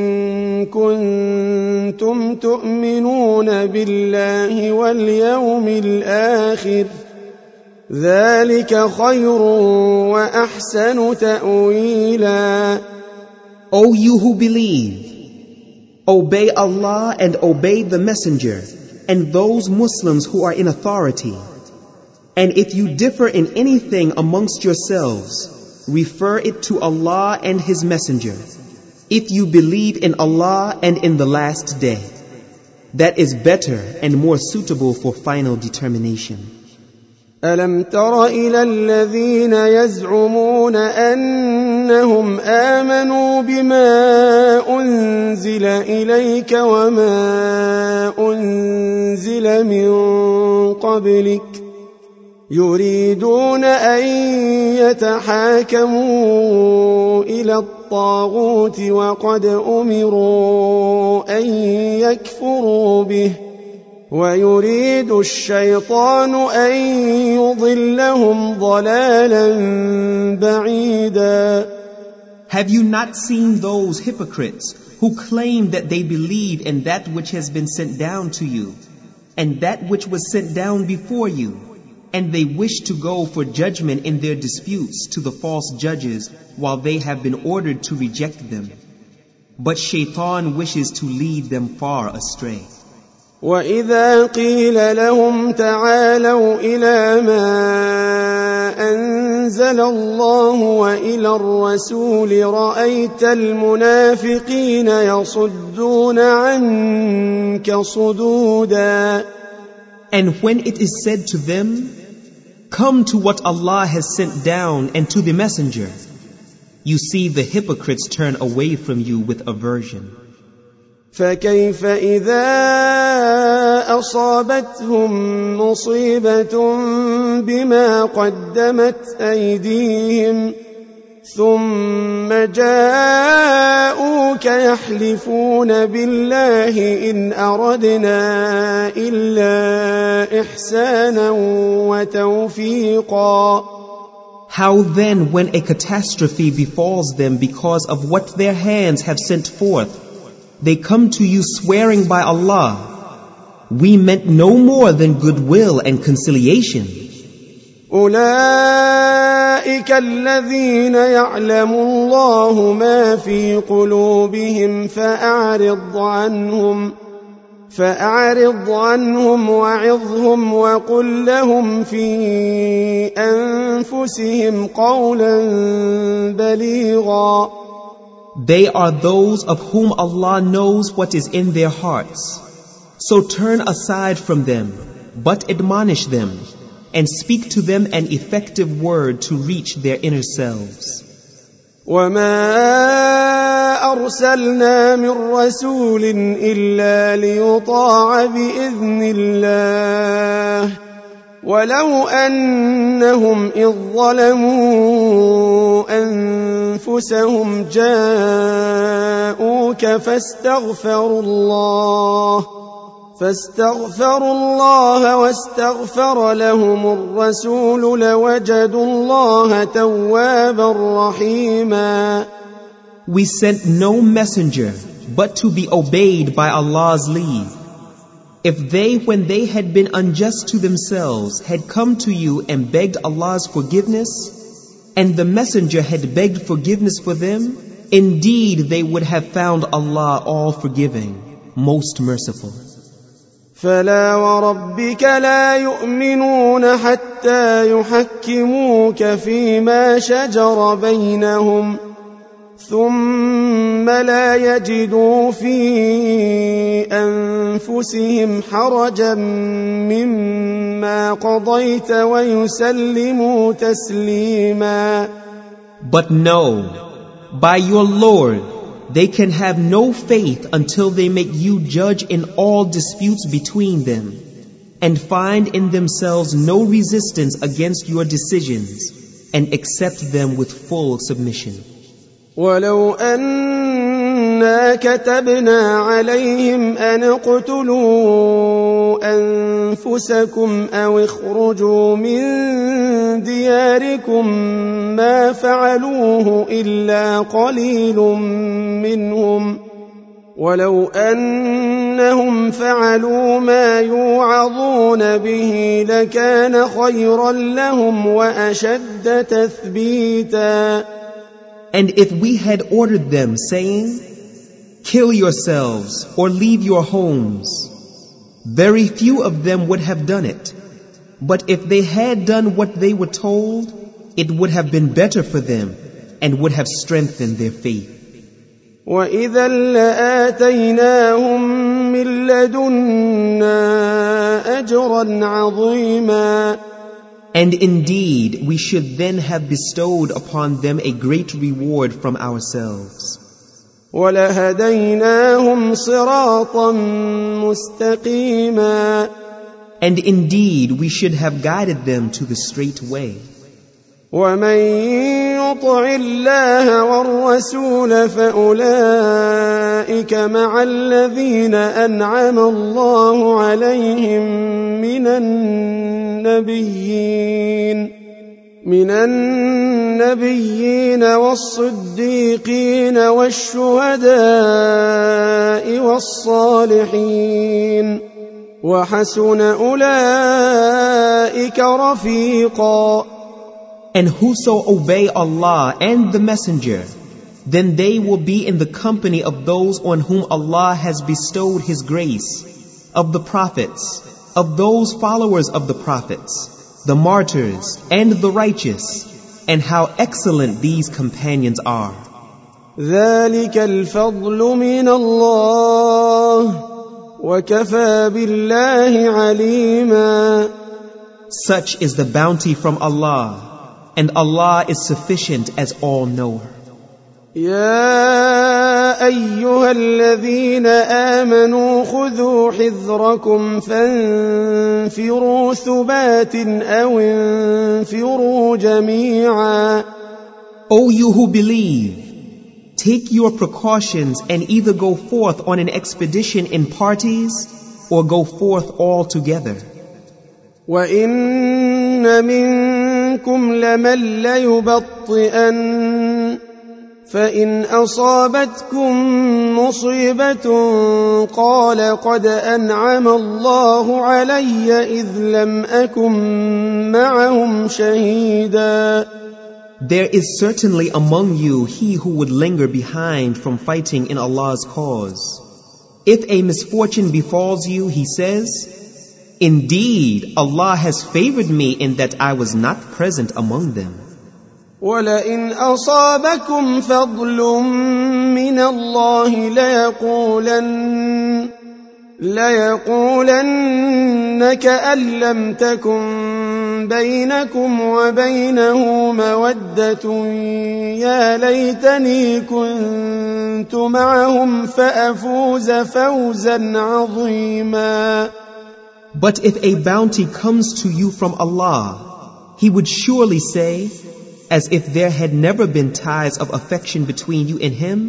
كنتم تؤمنون بالله واليوم الآخر ذلك خير وأحسن تأويلا. O you who believe, obey Allah and obey the Messenger and those Muslims who are in authority. And if you differ in anything amongst yourselves, refer it to Allah and His Messenger, if you believe in Allah and in the last day. That is better and more suitable for final determination. ألم تر إلى الذين يزعمون أنهم آمنوا بما أنزل إليك وما أنزل من قبلك يريدون أن يتحاكموا إلى الطاغوت وقد أمروا أن يكفروا به ويريد الشيطان أن يضلهم ضلالا بعيدا. Have you not seen those hypocrites who claim that they believe in that which has been sent down to you and that which was sent down before you, and they wish to go for judgment in their disputes to the false judges while they have been ordered to reject them? But Shaitan wishes to lead them far astray. وَإِذَا قِيلَ لَهُمْ تَعَالَوْا إِلَى مَا أَنزَلَ اللَّهُ وَإِلَى الرَّسُولِ رَأَيْتَ الْمُنَافِقِينَ يَصُدُّونَ عَنكَ صُدُودًا. And when it is said to them, come to what Allah has sent down and to the Messenger, you see the hypocrites turn away from you with aversion. فكيف إذا أصابتهم مصيبة بما قدمت أيديهم ثم جاءوك يحلفون بالله إن أردنا إلا إحسانا وتوفيقا. How then when a catastrophe befalls them because of what their hands have sent forth, they come to you swearing by Allah, we meant no more than goodwill and conciliation. أولئك الذين يعلم الله ما في قلوبهم فأعرض عنهم وعظهم وقل لهم في أنفسهم قولا بليغا. They are those of whom Allah knows what is in their hearts. So turn aside from them, but admonish them, and speak to them an effective word to reach their inner selves. وَمَا أَرْسَلْنَا مِن رَّسُولٍ إِلَّا لِيُطَاعَ بِإِذْنِ اللَّهِ وَلَوْ أَنَّهُمْ إِذ ظَلَمُوا أَنفُسَهُمْ جَاءُوكَ فاستغفروا الله واستغفر لهم الرسول لوجدوا الله توابا رحيما. We sent no messenger but to be obeyed by Allah's leave. If they, when they had been unjust to themselves, had come to you and begged Allah's forgiveness, and the messenger had begged forgiveness for them, indeed they would have found Allah all forgiving, most merciful. فلا وربك لا يؤمنون حتى يحكموك فيما شجر بينهم ثم لا يجدوا في أنفسهم حرجا مما قضيت ويسلموا تسليما. But no, by your Lord, they can have no faith until they make you judge in all disputes between them and find in themselves no resistance against your decisions and accept them with full submission. ولو أنا كتبنا عليهم أن اقتلوا أنفسكم أو اخرجوا من دياركم ما فعلوه إلا قليل منهم ولو أنهم فعلوا ما يوعظون به لكان خيرا لهم وأشد تثبيتا. And if we had ordered them, saying, kill yourselves or leave your homes, very few of them would have done it. But if they had done what they were told, it would have been better for them and would have strengthened their faith. وَإِذًا لَآتَيْنَاهُمْ مِن لَّدُنَّا أَجْرًا عَظِيمًا. And indeed, we should then have bestowed upon them a great reward from ourselves. وَلَهَدَيْنَاهُمْ صِرَاطًا مُسْتَقِيمًا. And indeed, we should have guided them to the straight way. وَمَن يُطِعِ اللَّهَ وَالرَّسُولَ فَأُولَئِكَ مَعَ الَّذِينَ أَنْعَمَ اللَّهُ عَلَيْهِم من النبيين والصديقين والشهداء والصالحين وحسن أولئك رفيقا. And whoso obey Allah and the Messenger, then they will be in the company of those on whom Allah has bestowed His grace, of the prophets, of those followers of the prophets, the martyrs, and the righteous, and how excellent these companions are. ذلك الفضل من الله وكفى بالله عليما. Such is the bounty from Allah, and Allah is sufficient as all-knower. يا أيها الذين آمنوا خذوا حذركم فانفروا ثبات أو انفروا جميعا. O you who believe, take your precautions and either go forth on an expedition in parties or go forth all together. وَإِنَّ مِنكُمْ لَمَن لَّيُبَطِّئَنَّ فَإِنْ أَصَابَتْكُم مُّصِيبَةٌ قَالَ قَدْ أَنْعَمَ اللَّهُ عَلَيَّ إِذْ لَمْ أَكُن مَّعَهُمْ شَهِيدًا. There is certainly among you he who would linger behind from fighting in Allah's cause. If a misfortune befalls you, he says, indeed, Allah has favored me in that I was not present among them. وَلَئِنْ أَصَابَكُمْ فَضْلٌ مِّنَ اللَّهِ لَيَقُولَنَّ كَأَن لَّمْ تَكُن بَيْنَكُمْ وَبَيْنَهُ مَوَدَّةٌ يَا لَيْتَنِي كُنتُ مَعَهُمْ فَأَفُوزَ فَوْزًا عَظِيمًا. But if a bounty comes to you from Allah, He would surely say, as if there had never been ties of affection between you and Him,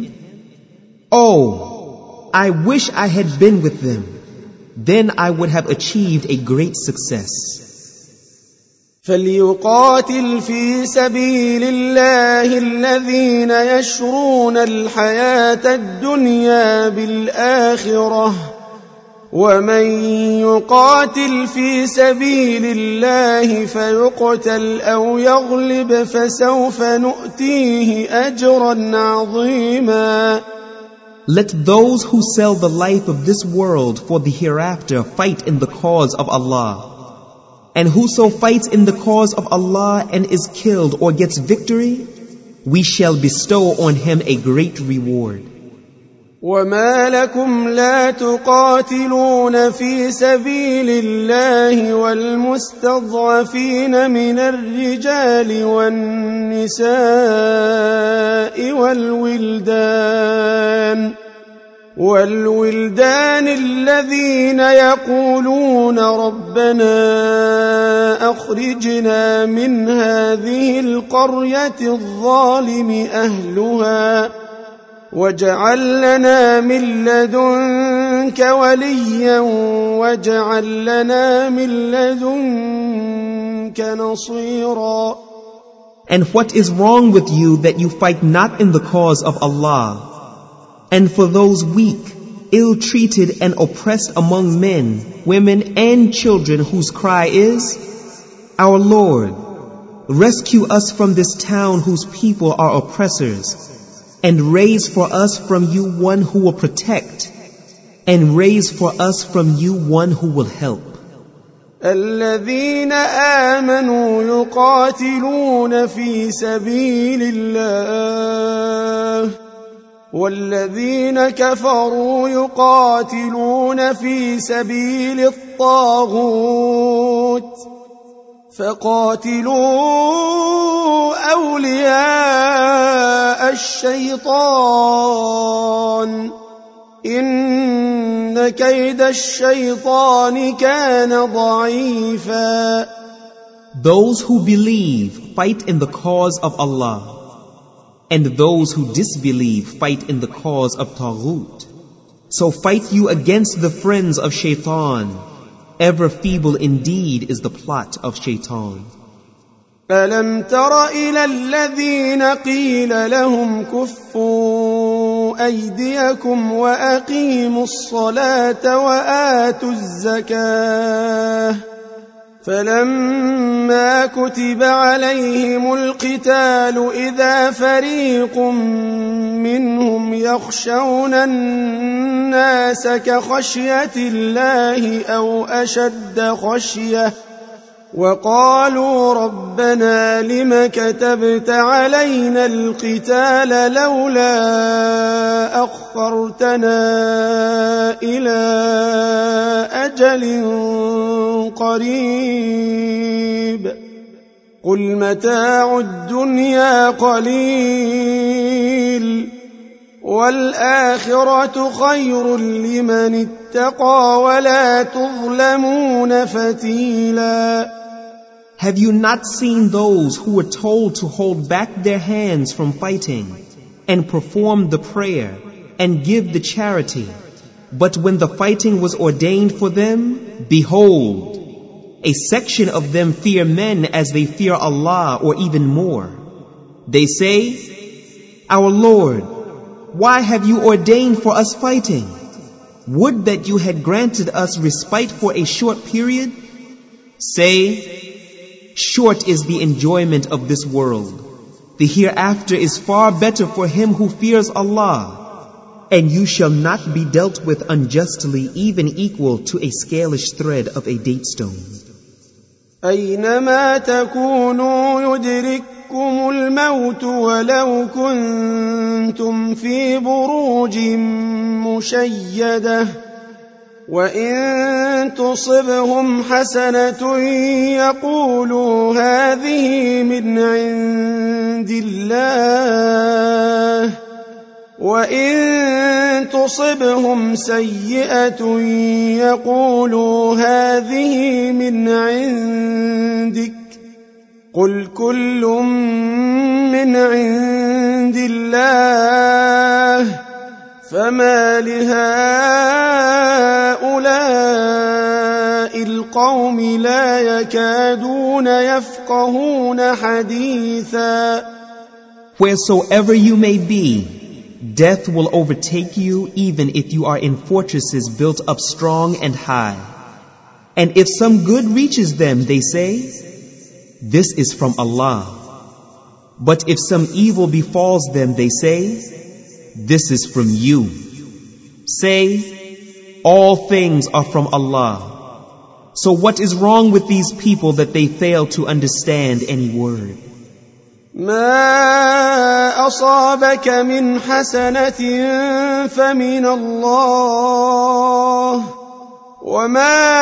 oh, I wish I had been with them. Then I would have achieved a great success. فَلْيُقَاتِلْ فِي سَبِيلِ اللَّهِ الَّذِينَ يَشْرُونَ الْحَيَاةَ الدُّنْيَا بِالْآخِرَةِ وَمَن يُقَاتِلْ فِي سَبِيلِ اللَّهِ فَيُقْتَلْ أَوْ يَغْلِبْ فَسَوْفَ نُؤْتِيهِ أَجْرًا عَظِيمًا. Let those who sell the life of this world for the hereafter fight in the cause of Allah. And whoso fights in the cause of Allah and is killed or gets victory, we shall bestow on him a great reward. وما لكم لا تقاتلون في سبيل الله والمستضعفين من الرجال والنساء والولدان الذين يقولون ربنا أخرجنا من هذه القرية الظالم أهلها واجعل لنا من لدنك وليا واجعل لنا من لدنك نصيرا. And what is wrong with you that you fight not in the cause of Allah? And for those weak, ill-treated and oppressed among men, women and children whose cry is, Our Lord, rescue us from this town whose people are oppressors, and raise for us from you one who will protect, and raise for us from you one who will help. الذين آمنوا يقاتلون في سبيل الله والذين كفروا يقاتلون في سبيل الطاغوت فقاتلوا أولياء الشيطان إن كيد الشيطان كان ضعيفا. Those who believe fight in the cause of Allah, and those who disbelieve fight in the cause of Taghut. So fight you against the friends of Shaitan. Ever feeble indeed is the plot of Shaitan. ألم تر إلى الذين قيل لهم كفوا أيديكم وأقيموا الصلاة وآتوا الزكاة فلما كتب عليهم القتال إذا فريق منهم يخشون الناس كخشية الله أو أشد خشية وقالوا ربنا لم كتبت علينا القتال لولا أخرتنا إلى أجل قريب قل متاع الدنيا قليل والآخرة خير لمن اتقى ولا تظلمون فتيلا. Have you not seen those who were told to hold back their hands from fighting and perform the prayer and give the charity, but when the fighting was ordained for them, behold, a section of them fear men as they fear Allah or even more. They say, Our Lord, why have you ordained for us fighting? Would that you had granted us respite for a short period? Say, short is the enjoyment of this world. The hereafter is far better for him who fears Allah. And you shall not be dealt with unjustly even equal to a scalish thread of a date stone. أينما تكونوا يدرككم الموت ولو كنتم في بروج مشيدة وإن تصبهم حسنة يقولوا هذه من عند الله وإن تصبهم سيئة يقولوا هذه من عندك قل كل من عند الله فما لهؤلاء القوم لا يكادون يفقهون حديثا. Wheresoever you may be, death will overtake you even if you are in fortresses built up strong and high. And if some good reaches them, they say, this is from Allah. But if some evil befalls them, they say, this is from you. Say, all things are from Allah. So what is wrong with these people that they fail to understand any word? ما أصابك من حسنة فمن الله وما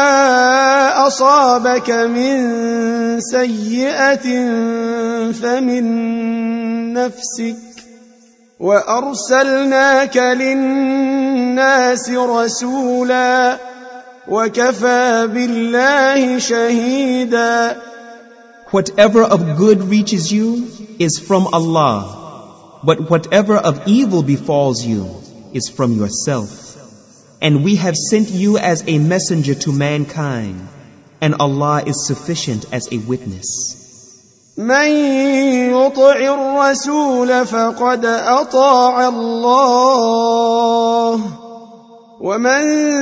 أصابك من سيئة فمن نفسك وأرسلناك للناس رسولا وكفى بالله شهيدا. Whatever of good reaches you is from Allah, but whatever of evil befalls you is from yourself. And we have sent you as a messenger to mankind, and Allah is sufficient as a witness. من يطع الرسول فقد أطاع الله ومن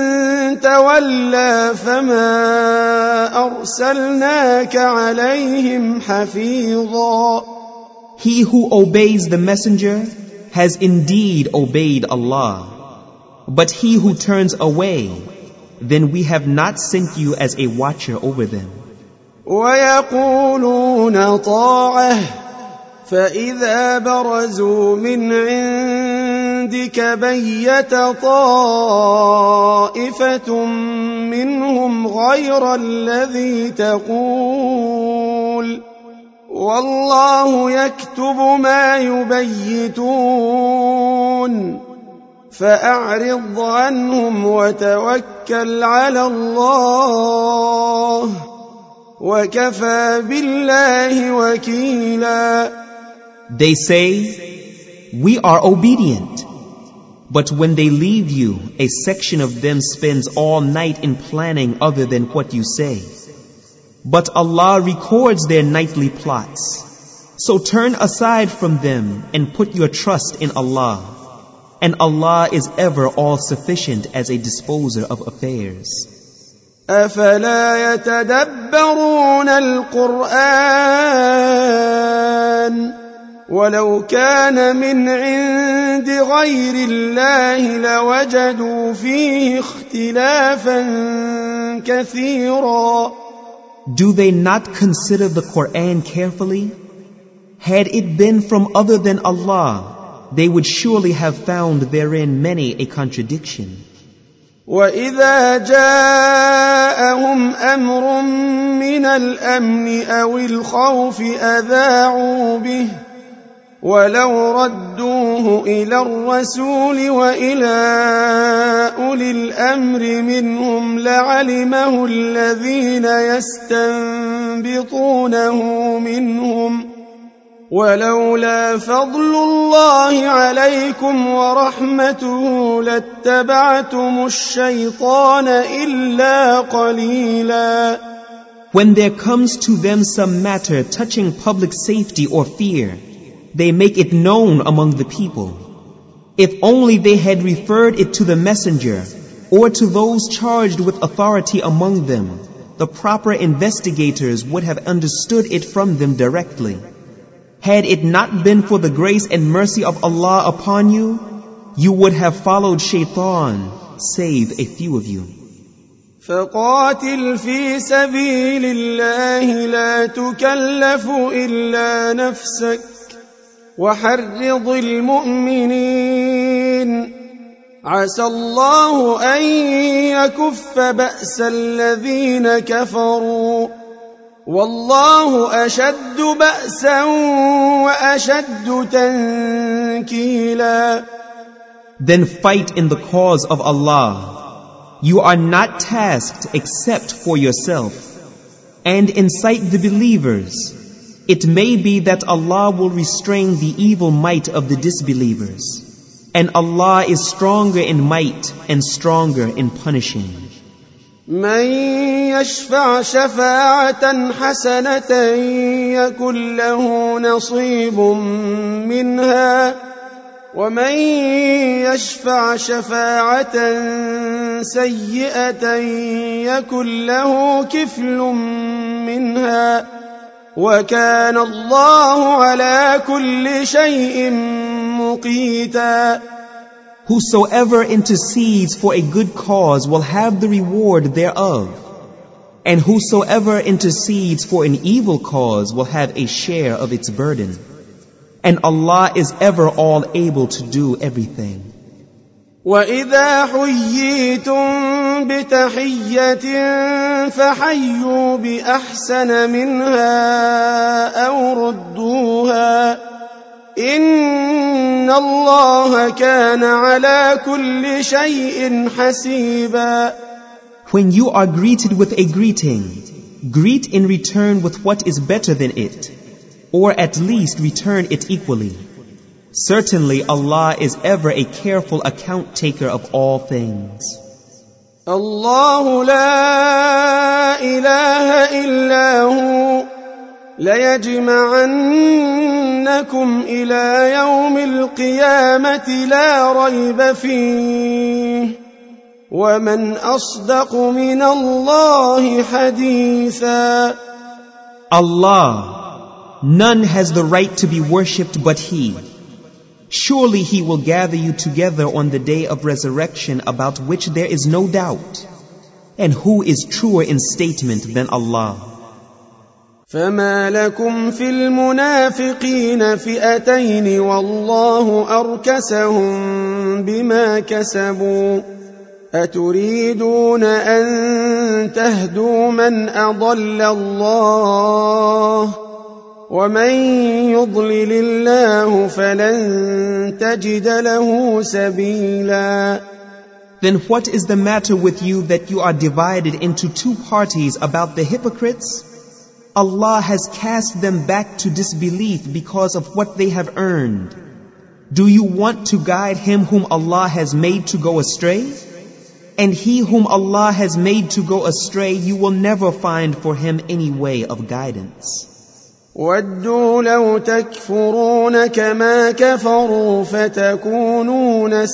تولى فما أرسلناك عليهم حفيظا. He who obeys the messenger has indeed obeyed Allah, but he who turns away, then we have not sent you as a watcher over them. ويقولون طاعة فإذا برزوا من عندك بيت طائفة منهم غير الذي تقول والله يكتب ما يبيتون فأعرض عنهم وتوكل على الله وكفى بالله وكيلا. They say, we are obedient. But when they leave you, a section of them spends all night in planning other than what you say. But Allah records their nightly plots. So turn aside from them and put your trust in Allah. And Allah is ever all-sufficient as a disposer of affairs. أفلا يتدبرون القرآن ولو كان من عند غير الله لوجدوا فيه اختلافا كثيرا. Do they not consider the Quran carefully? Had it been from other than Allah, they would surely have found therein many a contradiction. وَإِذَا جَاءَهُمْ أَمْرٌ مِّنَ الْأَمْنِ أَوِ الْخَوْفِ أَذَاعُوا بِهِ وَلَوْ رَدُّوهُ إِلَى الرَّسُولِ وَإِلَى أُولِي الْأَمْرِ مِنْهُمْ لَعَلِمَهُ الَّذِينَ يَسْتَنبِطُونَهُ مِنْهُمْ ولولا فضل الله عليكم ورحمته لاتبعتم الشيطان إلا قليلا. When there comes to them some matter touching public safety or fear, they make it known among the people. If only they had referred it to the messenger or to those charged with authority among them, the proper investigators would have understood it from them directly. Had it not been for the grace and mercy of Allah upon you, you would have followed shaitan, save a few of you. فقاتل في سبيل الله لا تكلف إلا نفسك وحرض المؤمنين عسى الله أن يكف بأس الذين كفروا والله أشد بأسا وأشد تنكيلا. Then fight in the cause of Allah. You are not tasked except for yourself. And incite the believers. It may be that Allah will restrain the evil might of the disbelievers. And Allah is stronger in might and stronger in punishing. من يشفع شفاعة حسنة يكن له نصيب منها ومن يشفع شفاعة سيئة يكن له كفل منها وكان الله على كل شيء مقيتا. Whosoever intercedes for a good cause will have the reward thereof, and whosoever intercedes for an evil cause will have a share of its burden. And Allah is ever all able to do everything. وَإِذَا حُيِّيتُم بِتَحِيَّةٍ فَحَيُّوا بِأَحْسَنَ مِنْهَا أَوْ رُدُّوهَا إِنَّ اللَّهَ كَانَ عَلَى كُلِّ شَيْءٍ حَسِيبًا. When you are greeted with a greeting, greet in return with what is better than it, or at least return it equally. Certainly Allah is ever a careful account taker of all things. الله لا إله إلا هو ليجمعنكم إلى يوم القيامة لا ريب فيه ومن أصدق من الله حديثا. Allah, none has the right to be worshipped but He. Surely He will gather you together on the day of resurrection, about which there is no doubt. And who is truer in statement than Allah? فما لكم في المنافقين فئتين والله أركسهم بما كسبوا أتريدون أن تهدوا من أضل الله ومن يضلل الله فلن تجد له سبيلا. Then what is the matter with you that you are divided into two parties about the hypocrites? Allah has cast them back to disbelief because of what they have earned. Do you want to guide him whom Allah has made to go astray? And he whom Allah has made to go astray, you will never find for him any way of guidance. وَدُّوا لَوْ تَكْفُرُونَ كَمَا كَفَرُوا فَتَكُونُونَ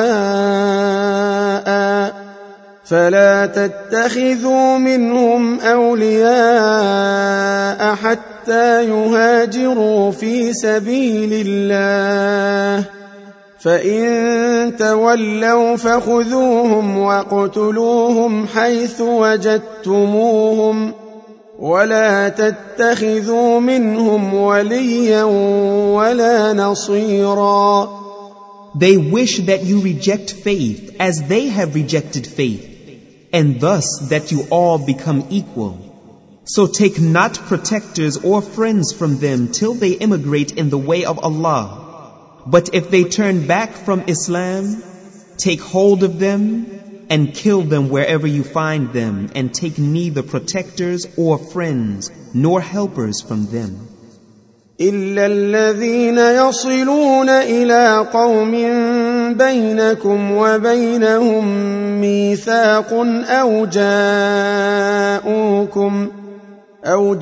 سَوَاءً فَلَا تَتَّخِذُوا مِنْهُمْ أَوْلِيَاءَ حَتَّى يُهَاجِرُوا فِي سَبِيلِ اللَّهِ فَإِن تَوَلَّوْا فَخُذُوهُمْ وَاقْتُلُوهُمْ حَيْثُ وَجَدتُّمُوهُمْ ولا تتخذوا منهم وليا ولا نصيرا. They wish that you reject faith as they have rejected faith, and thus that you all become equal. So take not protectors or friends from them till they immigrate in the way of Allah. But if they turn back from Islam, take hold of them and kill them wherever you find them, and take neither protectors or friends nor helpers from them. إلا الذين يصلون إلى قوم بينكم وبينهم ميثاق أو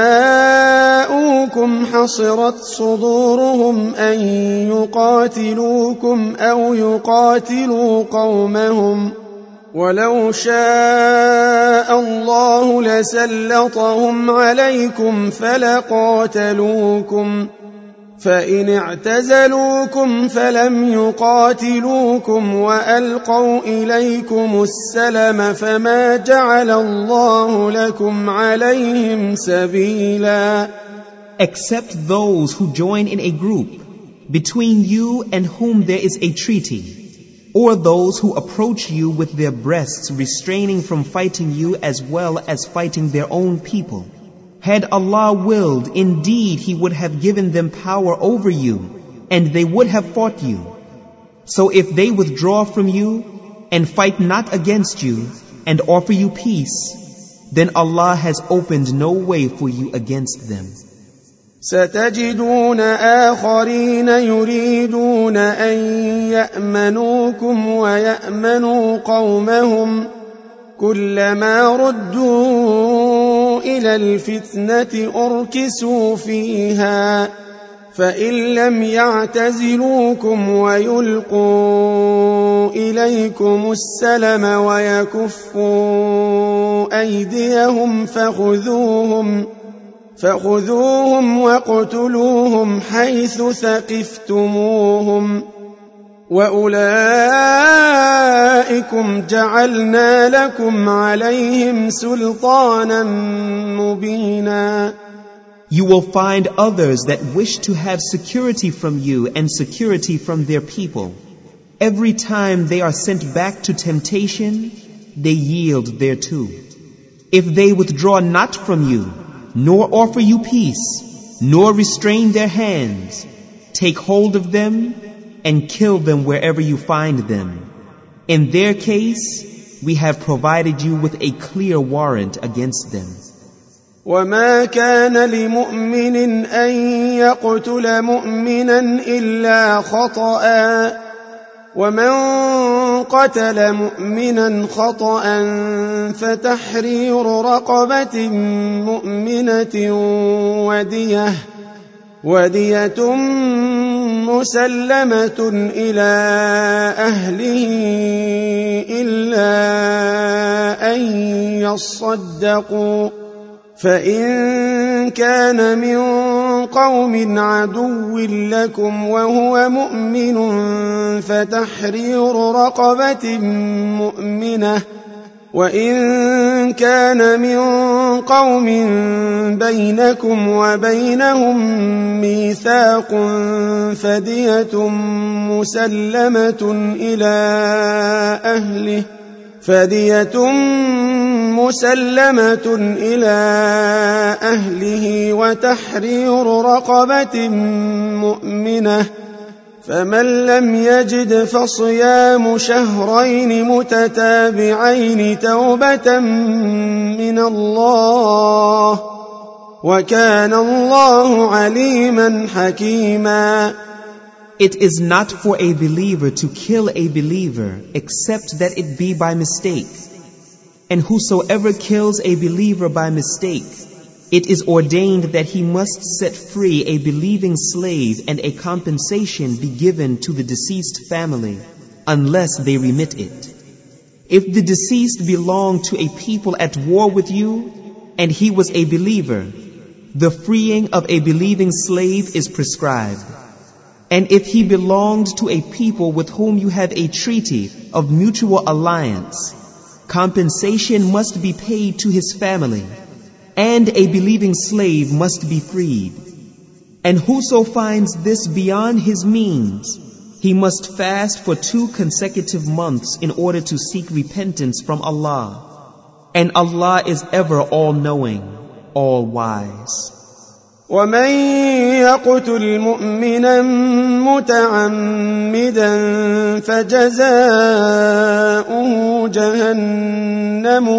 جاءوكم حصرت صدورهم أن يقاتلوكم أو يقاتلوا قومهم ولو شاء الله لسلطهم عليكم فلقاتلوكم فإن اعتزلوكم فلم يقاتلوكم وألقوا إليكم السلم فما جعل الله لكم عليهم سبيلا. Except those who join in a group between you and whom there is a treaty, or those who approach you with their breasts restraining from fighting you as well as fighting their own people. Had Allah willed, indeed He would have given them power over you, and they would have fought you. So if they withdraw from you and fight not against you and offer you peace, then Allah has opened no way for you against them. ستجدون آخرين يريدون أن يأمنوكم ويأمنوا قومهم كلما ردوا إلى الفتنة أركسوا فيها فإن لم يعتزلوكم ويلقوا إليكم السلم ويكفوا أيديهم فخذوهم واقتلوهم حيث ثقفتموهم وأولئكم جعلنا لكم عليهم سلطانا مبينا. You will find others that wish to have security from you and security from their people. Every time they are sent back to temptation, they yield thereto. If they withdraw not from you, nor offer you peace, nor restrain their hands, take hold of them and kill them wherever you find them. In their case, we have provided you with a clear warrant against them. وما كان لمؤمن أن يقتل مؤمنا إلا خطأ ومن قتل مؤمنا خطأ فتحرير رقبة مؤمنة ودية مسلمة إلى أهله إلا أن يصدقوا فإن كان من قوم عدو لكم وهو مؤمن فتحرير رقبة مؤمنة وإن كان من قوم بينكم وبينهم ميثاق فدية مسلمة إلى أهله وتحرير رقبة مؤمنة فمن لم يجد فصيام شهرين متتابعين توبة من الله وكان الله عليما حكيما. It is not for a believer to kill a believer except that it be by mistake. And whosoever kills a believer by mistake, it is ordained that he must set free a believing slave and a compensation be given to the deceased family, unless they remit it. If the deceased belonged to a people at war with you, and he was a believer, the freeing of a believing slave is prescribed. And if he belonged to a people with whom you have a treaty of mutual alliance, compensation must be paid to his family, and a believing slave must be freed. And whoso finds this beyond his means, he must fast for 2 consecutive months in order to seek repentance from Allah. And Allah is ever all-knowing, all-wise. ومن يقتل مؤمنا متعمدا فجزاؤه جهنم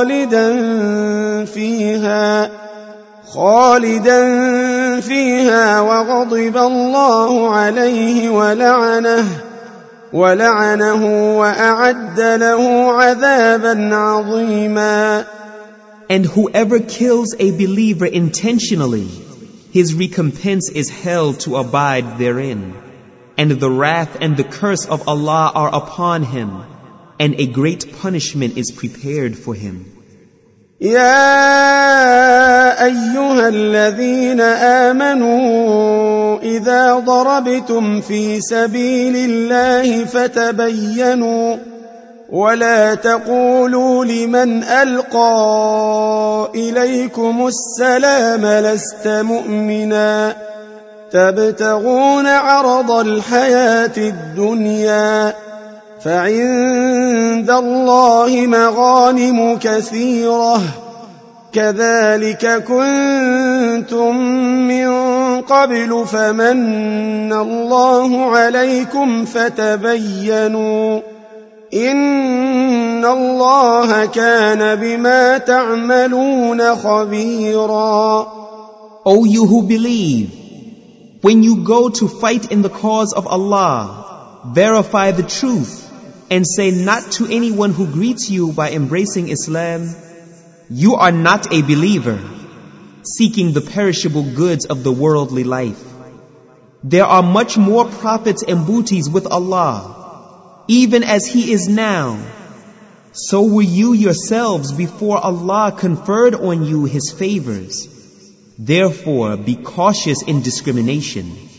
خالدا فيها وغضب الله عليه ولعنه وأعد له عذابا عظيما. And whoever kills a believer intentionally, his recompense is held to abide therein. And the wrath and the curse of Allah are upon him, and a great punishment is prepared for him. يا أيها الذين آمنوا إذا ضربتم في سبيل الله فتبينوا ولا تقولوا لمن ألقى إليكم السلام لست مؤمنا تبتغون عرض الحياة الدنيا فعند الله مغانم كثيرة كذلك كنتم من قبل فمن الله عليكم فتبينوا إن الله كان بما تعملون خبيرا. O you who believe, when you go to fight in the cause of Allah, verify the truth and say not to anyone who greets you by embracing Islam, you are not a believer, seeking the perishable goods of the worldly life. There are much more profits and booties with Allah, even as He is now. So were you yourselves before Allah conferred on you His favors. Therefore be cautious in discrimination.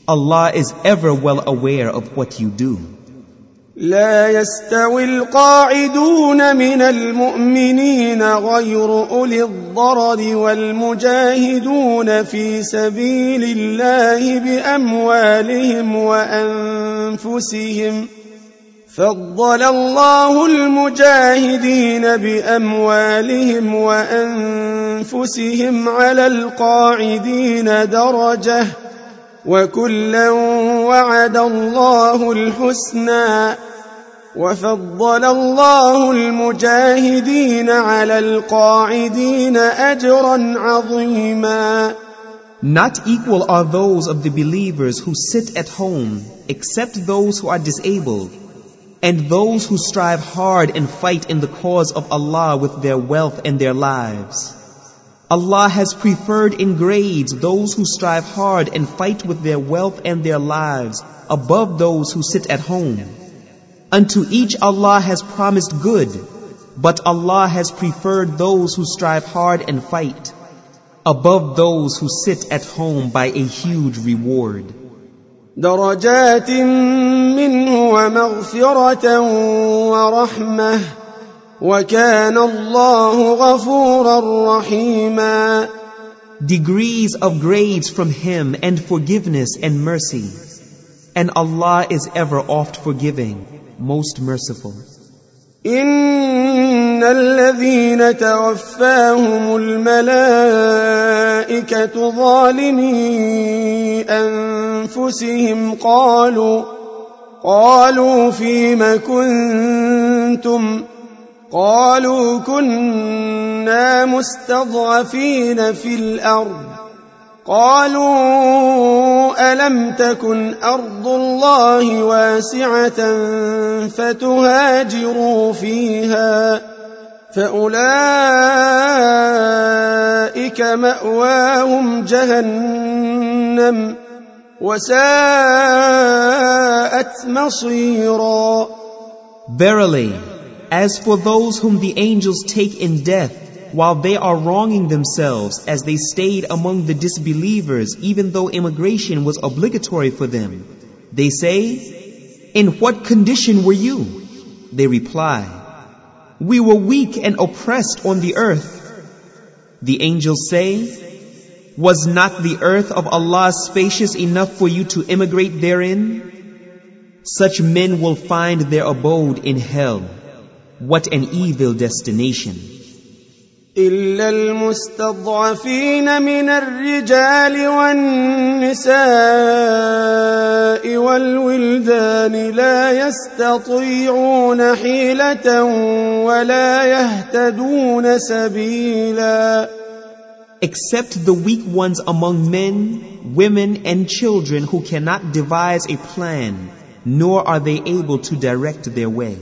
Allah is ever well aware of what you do. لا يستوي القاعدون من المؤمنين غير أولي الضرر والمجاهدون في سبيل الله بأموالهم وأنفسهم فضل الله المجاهدين بأموالهم وأنفسهم على القاعدين درجة وكلا وعد الله الحسنى وفضل الله المجاهدين على القاعدين أجرا عظيما. Not equal are those of the believers who sit at home, except those who are disabled, and those who strive hard and fight in the cause of Allah with their wealth and their lives. Allah has preferred in grades those who strive hard and fight with their wealth and their lives above those who sit at home. Unto each Allah has promised good, but Allah has preferred those who strive hard and fight above those who sit at home by a huge reward. درجات منه ومغفرة ورحمة وكان الله غفورا رحيما. Degrees of grades from Him and forgiveness and mercy. And Allah is ever oft forgiving, most merciful. إن الذين توفاهم الملائكة ظالمي أنفسهم قالوا فيم كنتم قالوا كنا مستضعفين في الأرض قالوا ألم تكن أرض الله واسعة فتهاجروا فيها فأولئك مأواهم جهنم وساءت مصيرا. Verily, as for those whom the angels take in death, while they are wronging themselves as they stayed among the disbelievers, even though immigration was obligatory for them, they say, "In what condition were you?" They reply, "We were weak and oppressed on the earth." The angels say, "Was not the earth of Allah spacious enough for you to immigrate therein?" Such men will find their abode in hell. What an evil destination. إلا المستضعفين من الرجال والنساء والولدان لا يستطيعون حيلة ولا يهتدون سبيلا. Except the weak ones among men, women, and children who cannot devise a plan, nor are they able to direct their way.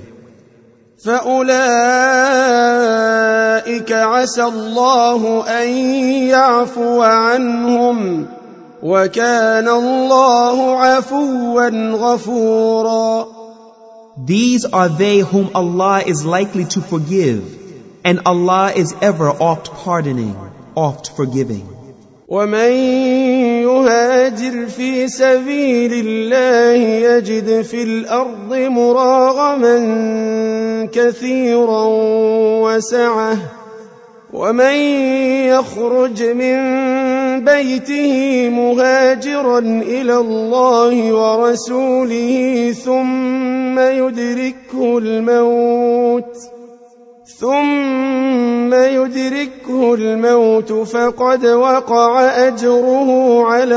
فأولئك عسى الله أن يعفو عنهم وكان الله عفوا غفورا. These are they whom Allah is likely to forgive, and Allah is ever oft pardoning, oft forgiving. ومن يهاجر في سبيل الله يجد في الأرض مراغما كثيرا وسعة ومن يخرج من بيته مهاجرا إلى الله ورسوله ثم يدركه الموت فقد وقع أجره على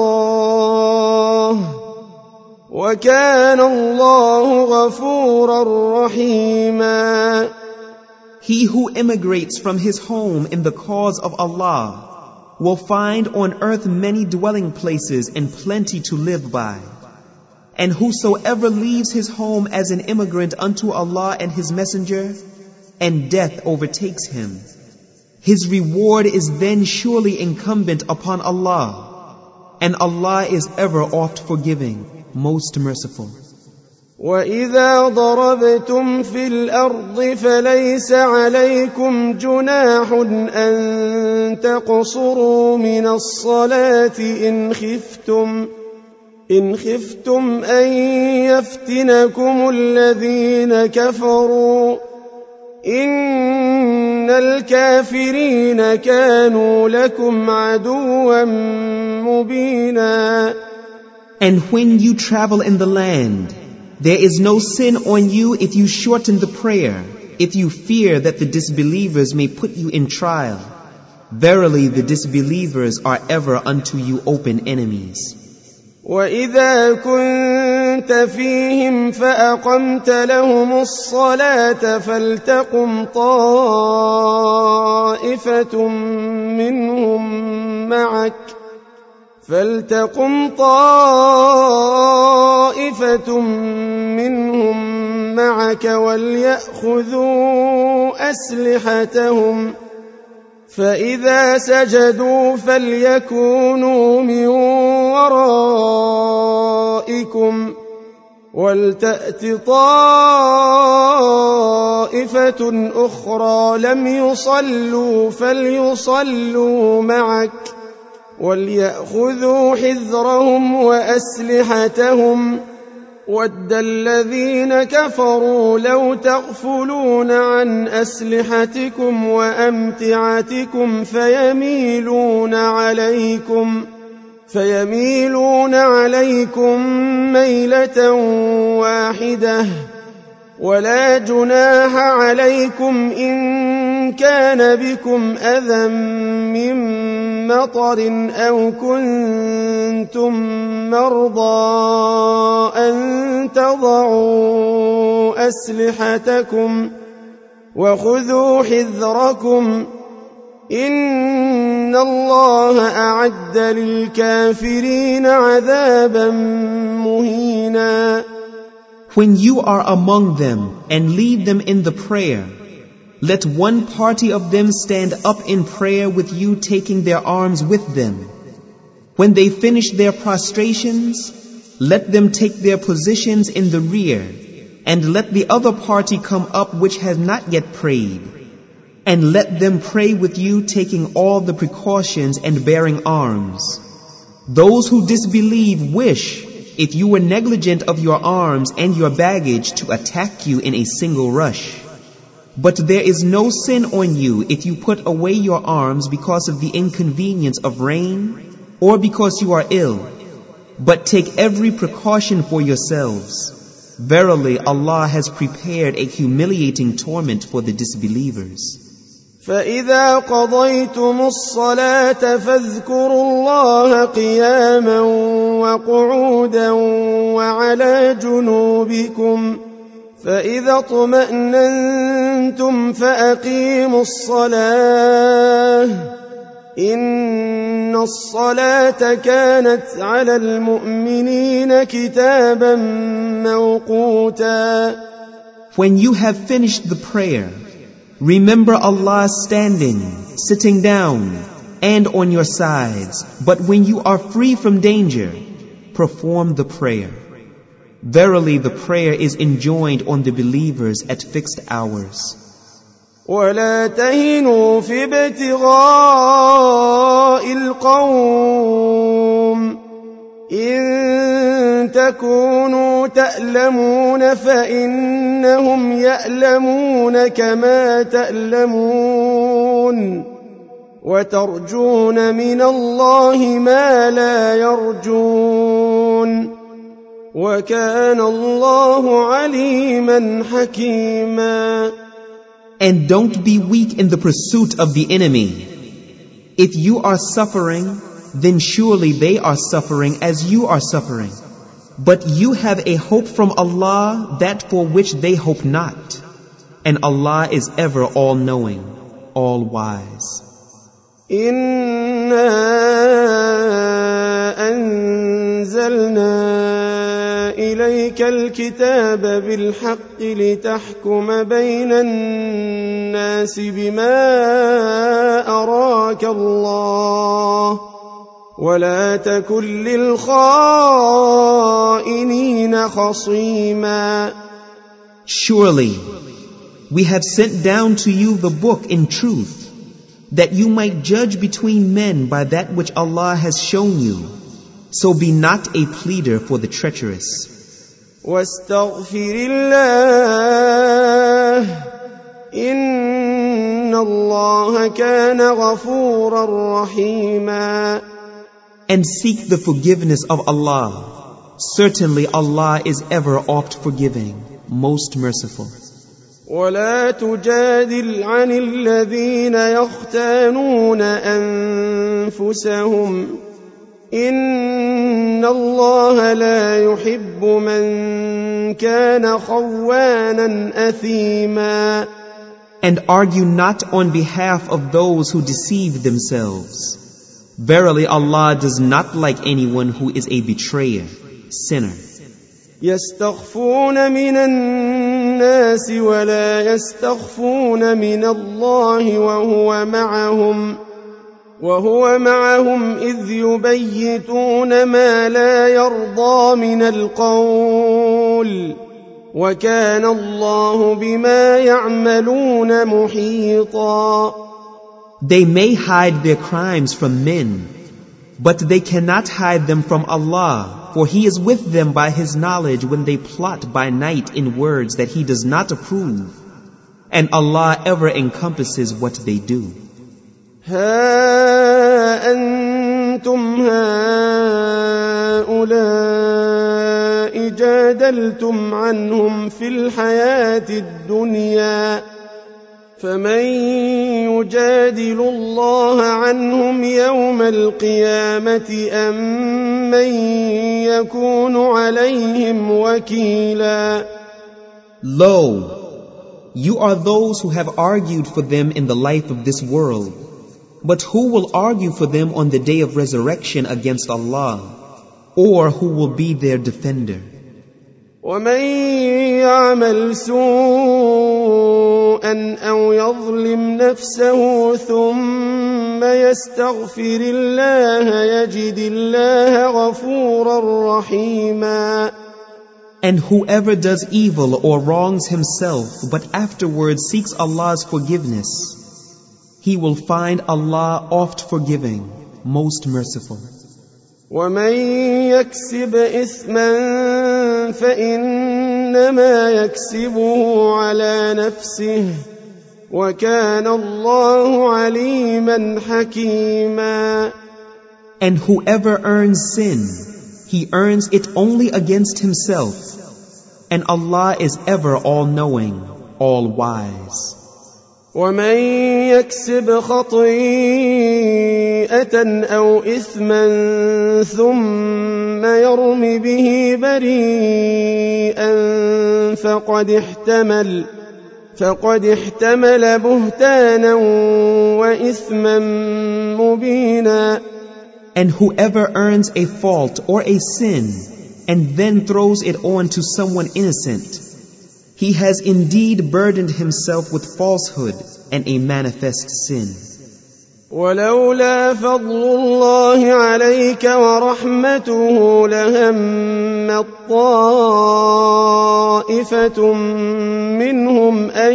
الله وكان الله غفورا رحيما. He who immigrates from his home in the cause of Allah will find on earth many dwelling places and plenty to live by. And whosoever leaves his home as an immigrant unto Allah and His Messenger, and death overtakes him, his reward is then surely incumbent upon Allah, and Allah is ever oft forgiving, most merciful. وَإِذَا ضَرَبْتُمْ فِي الْأَرْضِ فَلَيْسَ عَلَيْكُمْ جُنَاحٌ أَن تَقْصُرُوا مِنَ الصَّلَاةِ إن خفتم أن يفتنكم الذين كفروا إن الكافرين كانوا لكم عدوا مبينا. And when you travel in the land, there is no sin on you if you shorten the prayer, if you fear that the disbelievers may put you in trial. Verily the disbelievers are ever unto you open enemies. وَإِذَا كُنْتَ فِيهِمْ فَأَقَمْتَ لَهُمُ الصَّلَاةَ فَلْتَقُمْ طَائِفَةٌ مِّنْهُمْ مَعَكَ وَلْيَأْخُذُوا أَسْلِحَتَهُمْ فَإِذَا سَجَدُوا فَلْيَكُونُوا مِنْ وَرَائِكُمْ وَلْتَأْتِ طَائِفَةٌ أُخْرَى لَمْ يُصَلُّوا فَلْيُصَلُّوا مَعَكَ وَلْيَأْخُذُوا حِذْرَهُمْ وَأَسْلِحَتَهُمْ وَدَّ الَّذِينَ كَفَرُوا لَوْ تَغْفُلُونَ عَنْ أَسْلِحَتِكُمْ وَأَمْتِعَتِكُمْ فَيَمِيلُونَ عَلَيْكُمْ مَيْلَةً وَاحِدَةً وَلَا جُنَاحَ عَلَيْكُمْ إِن كَانَ بِكُمْ أَذًى مِّن مَّطَرٍ أَوْ كُنتُم مَّرْضَىٰ أَن تَضَعُوا أَسْلِحَتَكُمْ وَخُذُوا حِذْرَكُمْ إِنَّ اللَّهَ أَعَدَّ لِلْكَافِرِينَ عَذَابًا مُّهِينًا. When you are among them and lead them in the prayer, let one party of them stand up in prayer with you, taking their arms with them. When they finish their prostrations, let them take their positions in the rear, and let the other party come up which has not yet prayed. And let them pray with you, taking all the precautions and bearing arms. Those who disbelieve wish, if you were negligent of your arms and your baggage, to attack you in a single rush. But there is no sin on you if you put away your arms because of the inconvenience of rain or because you are ill. But take every precaution for yourselves. Verily, Allah has prepared a humiliating torment for the disbelievers. فَإِذَا قَضَيْتُمُ الصَّلَاةَ فَاذْكُرُوا اللَّهَ قِيَامًا وَقُعُودًا وَعَلَى جُنُوبِكُمْ فَإِذَا اطْمَأْنَنْتُمْ فَأَقِيمُوا الصَّلَاةَ إِنَّ الصَّلَاةَ كَانَتْ عَلَى الْمُؤْمِنِينَ كِتَابًا مَوْقُوتًا. When you have finished the prayer, remember Allah standing, sitting down, and on your sides. But when you are free from danger, perform the prayer. Verily, the prayer is enjoined on the believers at fixed hours. وَلَا تَهِنُوا فِي ابْتِغَاءِ الْقَوْمِ إِن تَكُونُوا تَأْلَمُونَ فَإِنَّهُمْ يَأْلَمُونَ كَمَا تَأْلَمُونَ وَتَرْجُونَ مِنَ اللَّهِ مَا لَا يَرْجُونَ وَكَانَ اللَّهُ عَلِيمًا حَكِيمًا. And don't be weak in the pursuit of the enemy. If you are suffering, then surely they are suffering as you are suffering. But you have a hope from Allah, that for which they hope not. And Allah is ever all-knowing, all-wise. إِنَّا أَنزَلْنَا إِلَيْكَ الْكِتَابَ بِالْحَقِّ لِتَحْكُمَ بَيْنَ النَّاسِ بِمَا أَرَاكَ اللَّهُ وَلَا تَكُنْ لِلْخَائِنِينَ خَصِيمًا. Surely, we have sent down to you the book in truth, that you might judge between men by that which Allah has shown you. So be not a pleader for the treacherous. واستغفر الله إن الله كان غفورا رحيما. And seek the forgiveness of Allah. Certainly Allah is ever oft forgiving, most merciful. ولا تجادل عن الذين يختانون أنفسهم إن الله لا يحب من كان خوانا أثيما. And argue not on behalf of those who deceive themselves. Verily Allah does not like anyone who is a betrayer, sinner. يستخفون من الناس ولا يستخفون من الله وهو معهم إذ يبيتون ما لا يرضى من القول وكان الله بما يعملون محيطا. They may hide their crimes from men, but they cannot hide them from Allah, for He is with them by His knowledge when they plot by night in words that He does not approve, and Allah ever encompasses what they do. ها أنتم هؤلاء جادلتم عنهم في الحياة الدنيا فمن يجادل الله عنهم يوم القيامة أم من يكون عليهم وكيلا. Lo, you are those who have argued for them in the life of this world, but who will argue for them on the day of resurrection against Allah, or who will be their defender? ومن يعمل سوءا أو يظلم نفسه ثم يستغفر الله يجد الله غفورا رحيما. And whoever does evil or wrongs himself but afterwards seeks Allah's forgiveness, he will find Allah oft forgiving, most merciful. ومن يكسب إثما فإنما يكسبه على نفسه وكان الله عليما حكيما. And whoever earns sin, he earns it only against himself, and Allah is ever all-knowing, all-wise. ومن يكسب خطيئة أو إثما ثم يرم به بريئا فقد احتمل بهتانا وإثما مبينا. And whoever earns a fault or a sin and then throws it on to someone innocent, he has indeed burdened himself with falsehood and a manifest sin. ولولا فضل الله عليك ورحمته لهمت طائفة منهم أن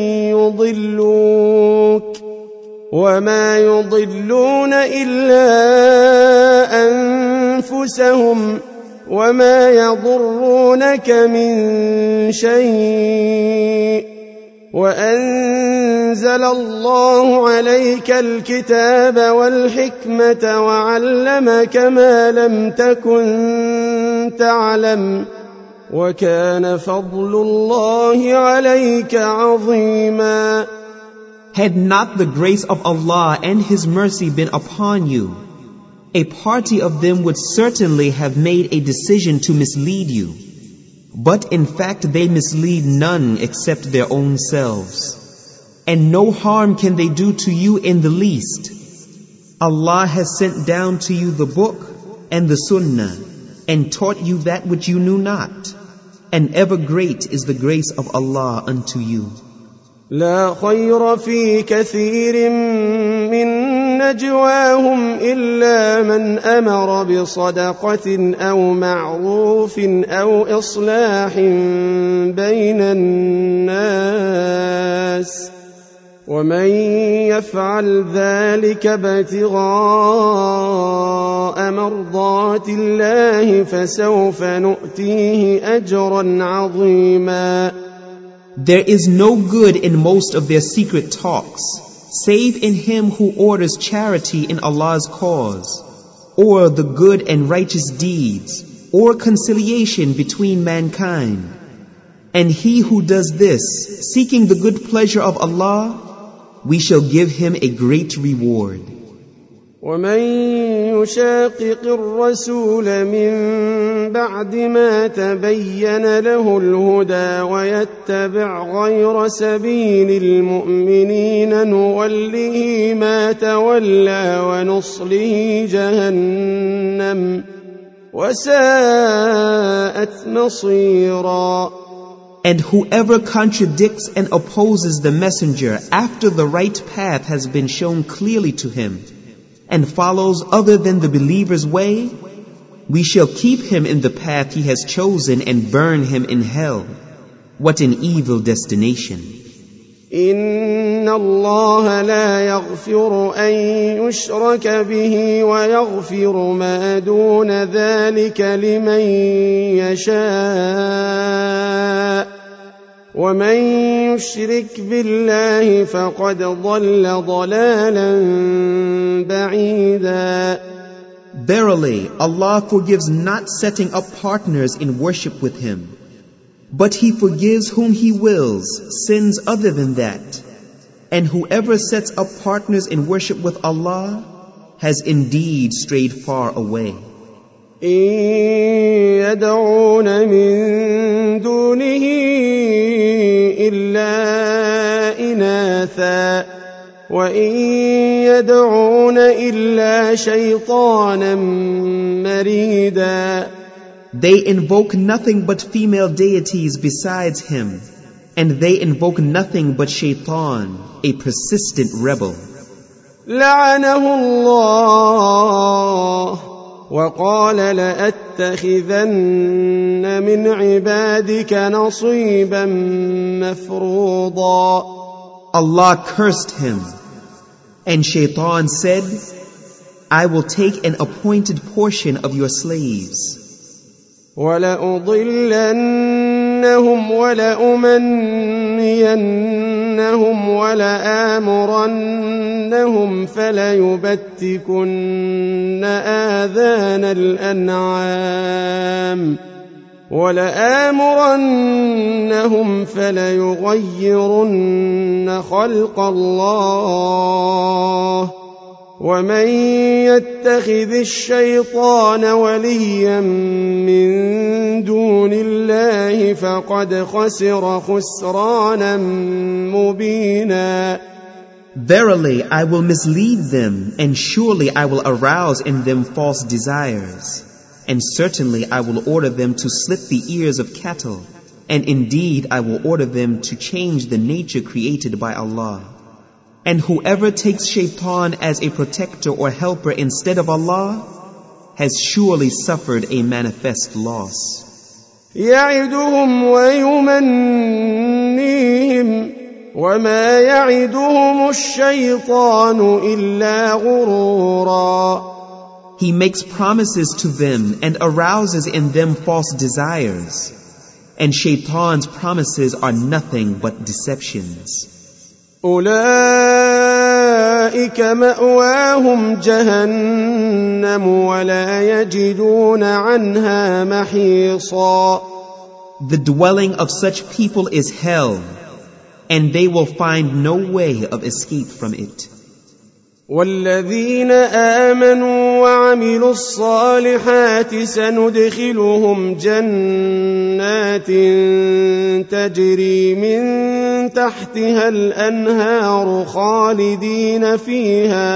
يضلوك وما يضلون إلا أنفسهم وما يضرونك من شيء وأنزل الله عليك الكتاب والحكمة وعلمك ما لم تكن تعلم وكان فضل الله عليك عظيما. Had not the grace of Allah and His mercy been upon you, a party of them would certainly have made a decision to mislead you. But in fact they mislead none except their own selves. And no harm can they do to you in the least. Allah has sent down to you the book and the sunnah and taught you that which you knew not. And ever great is the grace of Allah unto you. لا خير في كثير من نجواهم إلا من أمر بصدقة أو معروف أو إصلاح بين الناس ومن يفعل ذلك ابتغاء مرضات الله فسوف نؤتيه أجرا عظيما. There is no good in most of their secret talks, save in him who orders charity in Allah's cause, or the good and righteous deeds, or conciliation between mankind. And he who does this, seeking the good pleasure of Allah, we shall give him a great reward. ومن يشاقق الرسول من بعد ما تبين له الهدى ويتبع غير سبيل المؤمنين نوله ما تولى ونصله جهنم وساءت مصيرا. And whoever contradicts and opposes the messenger after the right path has been shown clearly to him, and follows other than the believer's way, we shall keep him in the path he has chosen and burn him in hell. What an evil destination. إن الله لا يغفر أن يشرك به ويغفر ما دون ذلك لمن يشاء ومن يشرك بالله فقد ضل ضلالا بعيدا. Verily, Allah forgives not setting up partners in worship with Him, but He forgives whom He wills sins other than that. And whoever sets up partners in worship with Allah has indeed strayed far away. إن يدعون من دونه إلا إناثا وإن يدعون إلا شيطانا مريدا. They invoke nothing but female deities besides Him, and they invoke nothing but Shaitan, a persistent rebel. لعنه الله وقال لأتخذن من عبادك نصيبا مفروضا. Allah cursed him, and Shaitan said, I will take an appointed portion of your slaves. وَلَأُضِلَّنَّهُمْ وَلَأُمَنِّيَنَّهُمْ وَلَآمُرَنَّهُمْ فَلَيُبَتِّكُنَّ آذَانَ الْأَنْعَامِ وَلَآمُرَنَّهُمْ فَلَيُغَيِّرُنَّ خَلْقَ اللَّهِ ومن يتخذ الشيطان وليا من دون الله فقد خسر خسرانا مبينا. Verily, I will mislead them, and surely I will arouse in them false desires. And certainly I will order them to slit the ears of cattle, and indeed I will order them to change the nature created by Allah. And whoever takes Shaitan as a protector or helper instead of Allah has surely suffered a manifest loss. يعدهم ويمنيهم وما يعدهم الشيطان إلا غرورا. He makes promises to them and arouses in them false desires. And Shaitan's promises are nothing but deceptions. أولئك مأواهم جهنم ولا يجدون عنها محيصا. The dwelling of such people is hell, and they will find no way of escape from it. والذين آمنوا وعملوا الصالحات سندخلهم جنات تجري من تحتها الأنهار خالدين فيها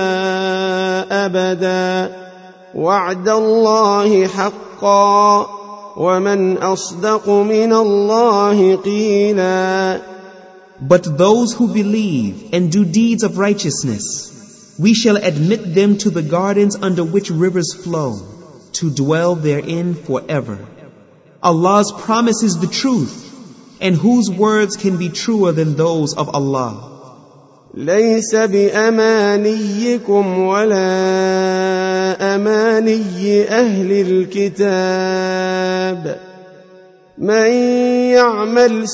أبدا وعد الله حقا ومن أصدق من الله قيلا. But those who believe and do deeds of righteousness, we shall admit them to the gardens under which rivers flow, to dwell therein forever. Allah's promise is the truth, and whose words can be truer than those of Allah? ليس بأمانيكم ولا أماني أهل الكتاب من يعمل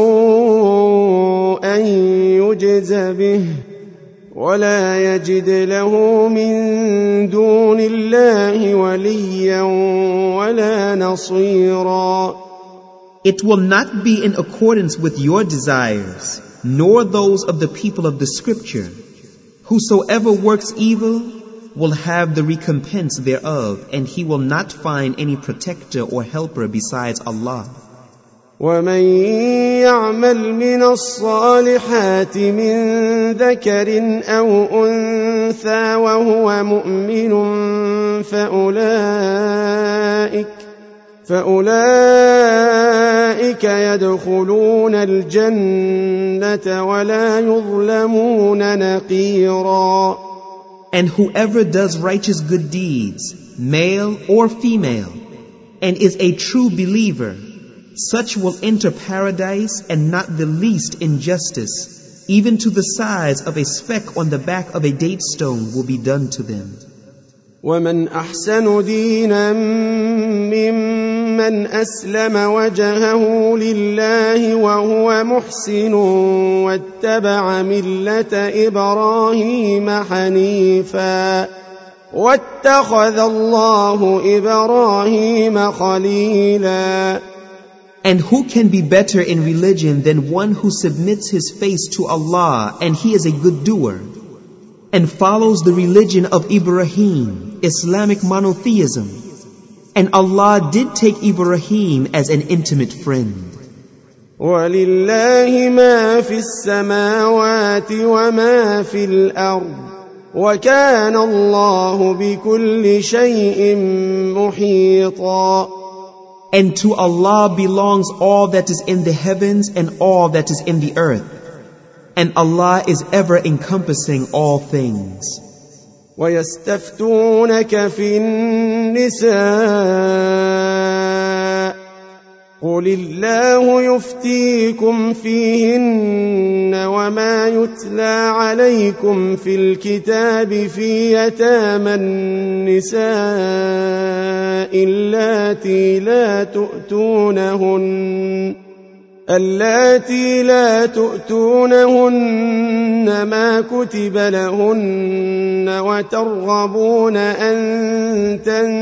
سوءا يجز به ولا يجد له من دون الله وليا ولا نصيرا. It will not be in accordance with your desires, nor those of the people of the scripture. Whosoever works evil will have the recompense thereof, and he will not find any protector or helper besides Allah. ومن يعمل من الصالحات من ذكر أو أنثى وهو مؤمن فأولئك يدخلون الجنة ولا يظلمون نقيرا. And whoever does righteous good deeds, male or female, and is a true believer, such will enter paradise, and not the least injustice, even to the size of a speck on the back of a date stone, will be done to them. ومن أحسن دينا ممن أسلم وجهه لله وهو محسن واتبع ملة إبراهيم حنيفا واتخذ الله إبراهيم خليلا. And who can be better in religion than one who submits his face to Allah, and he is a good doer, and follows the religion of Ibrahim, Islamic monotheism. And Allah did take Ibrahim as an intimate friend. وَلِلَّهِ مَا فِي السَّمَاوَاتِ وَمَا فِي الْأَرْضِ وَكَانَ اللَّهُ بِكُلِّ شَيْءٍ مُحِيطًا. And to Allah belongs all that is in the heavens and all that is in the earth. And Allah is ever encompassing all things. وَيَسْتَفْتُونَكَ فِي النِّسَاءِ قُلِ اللَّهُ يُفْتِيكُمْ فِيهِنَّ وَمَا يُتْلَى عَلَيْكُمْ فِي الْكِتَابِ فِي يَتَامَى النِّسَاءِ اللاتي لا تؤتونهن ما كتب لهن وترغبون أن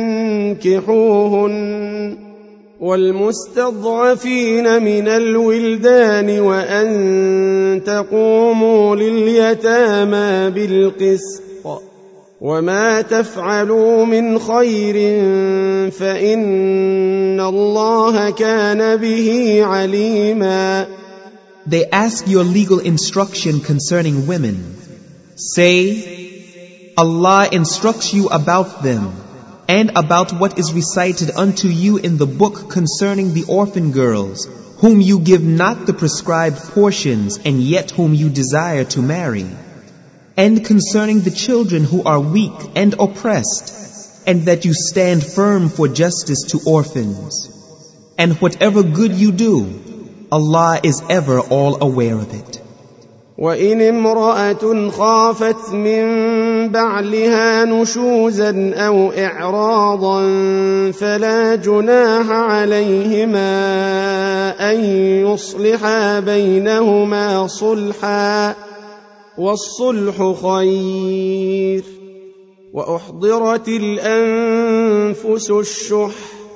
تنكحوهن والمستضعفين من الولدان وأن تقوموا لليتامى بالقسط وما تفعلوا من خير فإن الله كان به عليما. They ask your legal instruction concerning women. Say, Allah instructs you about them and about what is recited unto you in the book concerning the orphan girls, whom you give not the prescribed portions and yet whom you desire to marry. And concerning the children who are weak and oppressed, and that you stand firm for justice to orphans. And whatever good you do, Allah is ever all aware of it. وَإِنِ امْرَأَةٌ خَافَتْ مِنْ بَعْلِهَا نُشُوزًا أَوْ إِعْرَاضًا فَلَا جُنَاحَ عَلَيْهِمَا أَنْ يُصْلِحَا بَيْنَهُمَا صُلْحًا والصلح خير وأحضرت الأنفس الشح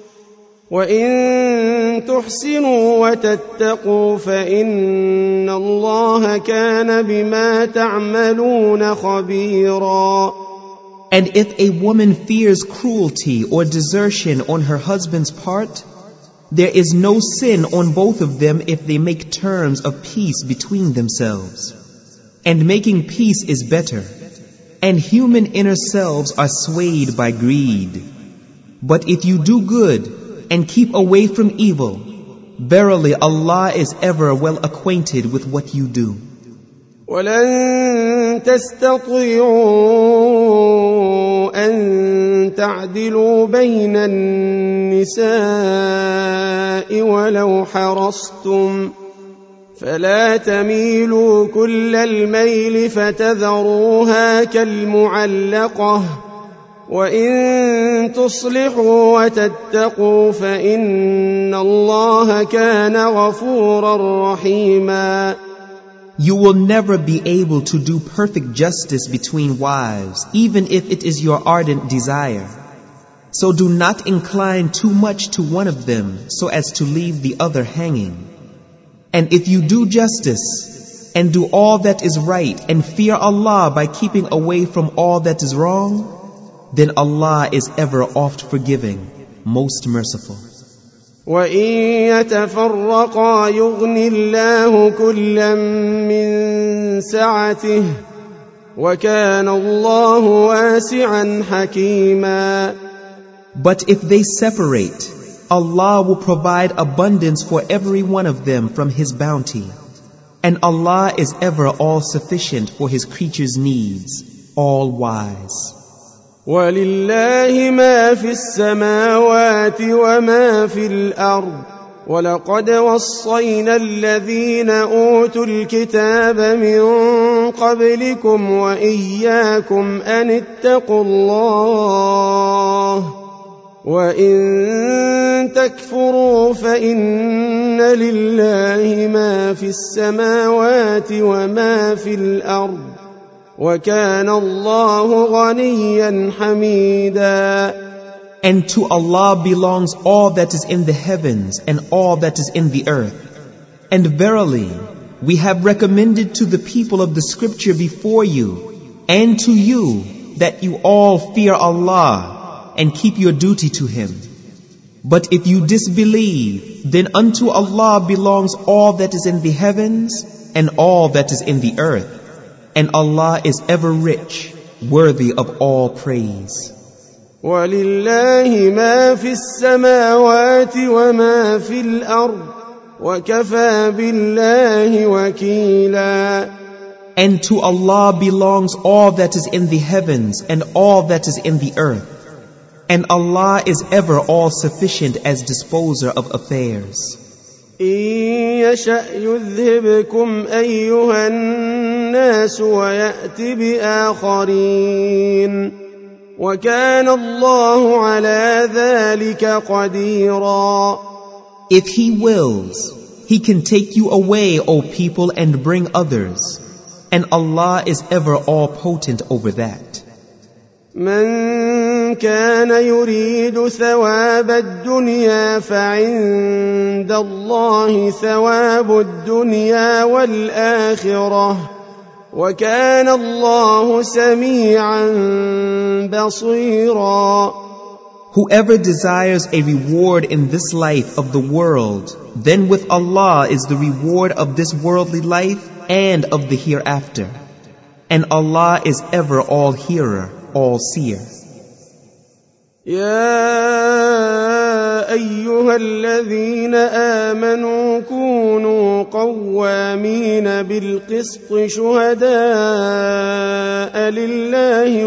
وإن تحسنوا وتتقوا فإن الله كان بما تعملون خبيرا. And if a woman fears cruelty or desertion on her husband's part, there is no sin on both of them if they make terms of peace between themselves. And making peace is better, and human inner selves are swayed by greed. But if you do good and keep away from evil, verily Allah is ever well acquainted with what you do. وَلَن تَسْتَطِيعُوا أَن تَعْدِلُوا بَيْنَ النِّسَاءِ وَلَوْ حَرَصْتُمْ فلا تميلوا كل الميل فتذروها كالمعلقة وإن تصلحوا وتتقوا فإن الله كان غفورا رحيما. You will never be able to do perfect justice between wives, even if it is your ardent desire. So do not incline too much to one of them so as to leave the other hanging. And if you do justice and do all that is right and fear Allah by keeping away from all that is wrong, then Allah is ever oft forgiving, most merciful. وَإِن يَتَفَرَّقَا يُغْنِ اللَّهُ كُلًّا مِّن سَعَتِهِ وَكَانَ اللَّهُ وَاسِعًا حَكِيمًا. But if they separate, Allah will provide abundance for every one of them from His bounty. And Allah is ever all-sufficient for His creatures' needs, all-wise. وَلِلَّهِ مَا فِي السَّمَاوَاتِ وَمَا فِي الْأَرْضِ وَلَقَدْ وَصَّيْنَا الَّذِينَ أُوتُوا الْكِتَابَ مِنْ قَبْلِكُمْ وَإِيَّاكُمْ أَنِ اتَّقُوا اللَّهَ وَإِن تَكْفُرُوا فَإِنَّ لِلَّهِ مَا فِي السَّمَاوَاتِ وَمَا فِي الْأَرْضِ وَكَانَ اللَّهُ غَنِيًّا حَمِيدًا. And to Allah belongs all that is in the heavens and all that is in the earth. And verily, we have recommended to the people of the scripture before you and to you that you all fear Allah and keep your duty to Him. But if you disbelieve, then unto Allah belongs all that is in the heavens and all that is in the earth. And Allah is ever rich, worthy of all praise. وَلِلَّهِ مَا فِي السَّمَاوَاتِ وَمَا فِي الْأَرْضِ وَكَفَى بِاللَّهِ وَكِيلًا. And to Allah belongs all that is in the heavens and all that is in the earth. And Allah is ever all-sufficient as disposer of affairs. إِن يَشَأْ يُذْهِبْكُمْ أَيُّهَا النَّاسُ وَيَأْتِ بِآخَرِينَ وَكَانَ اللَّهُ عَلَى ذَلِكَ قَدِيرًا. If He wills, He can take you away, O people, and bring others. And Allah is ever all-potent over that. من كان يريد ثواب الدنيا فعند الله ثواب الدنيا والآخرة وكان الله سميعا بصيرا. Whoever desires a reward in this life of the world, then with Allah is the reward of this worldly life and of the hereafter. And Allah is ever all-hearer, all-seer. يا أيها الذين آمنوا كونوا قوامين بالقسط شهداء لله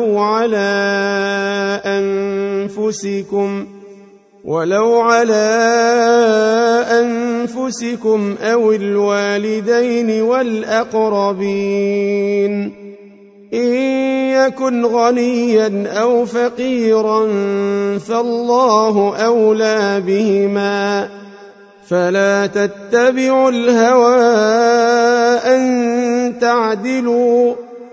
ولو على أنفسكم أو الوالدين والأقربين إن يكن غنيا أو فقيرا فالله أولى بهما فلا تتبعوا الهوى أن تعدلوا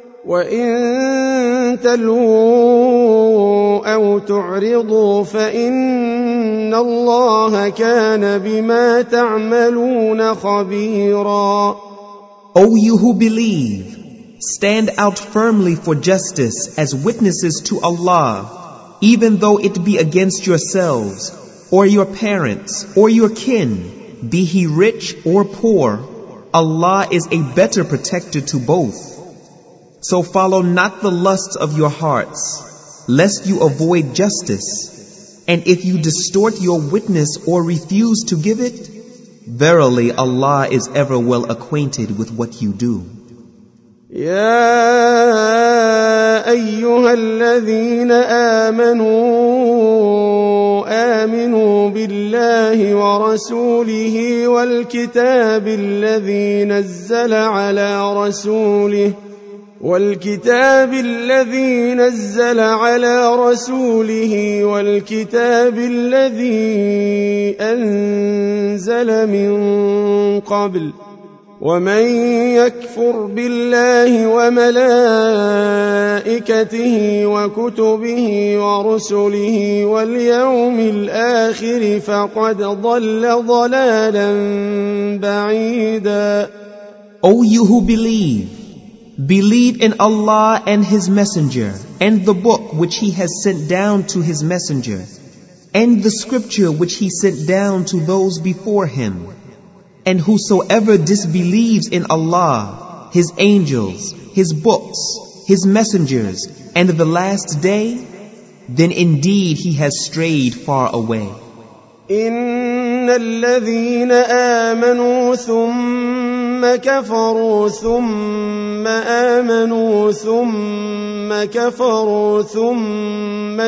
وإن تلووا أو تعرضوا فإن الله كان بما تعملون خبيرا. O you who believe, stand out firmly for justice as witnesses to Allah, even though it be against yourselves, or your parents, or your kin, be he rich or poor. Allah is a better protector to both. So follow not the lusts of your hearts, lest you avoid justice. And if you distort your witness or refuse to give it, verily Allah is ever well acquainted with what you do. يا أيها الذين آمنوا آمنوا بالله ورسوله والكتاب الذي نزل على رسوله والكتاب الذي أنزل من قبل ومن يكفر بالله وملائكته وكتبه ورسله واليوم الآخر فقد ضل ضلالا بعيدا. O you who believe, believe in Allah and His Messenger, and the book which He has sent down to His Messenger, and the scripture which He sent down to those before Him. And whosoever disbelieves in Allah, His angels, His books, His messengers, and the last day, then indeed he has strayed far away. إن الذين آمنوا ثم كفروا ثم آمنوا ثم كفروا ثم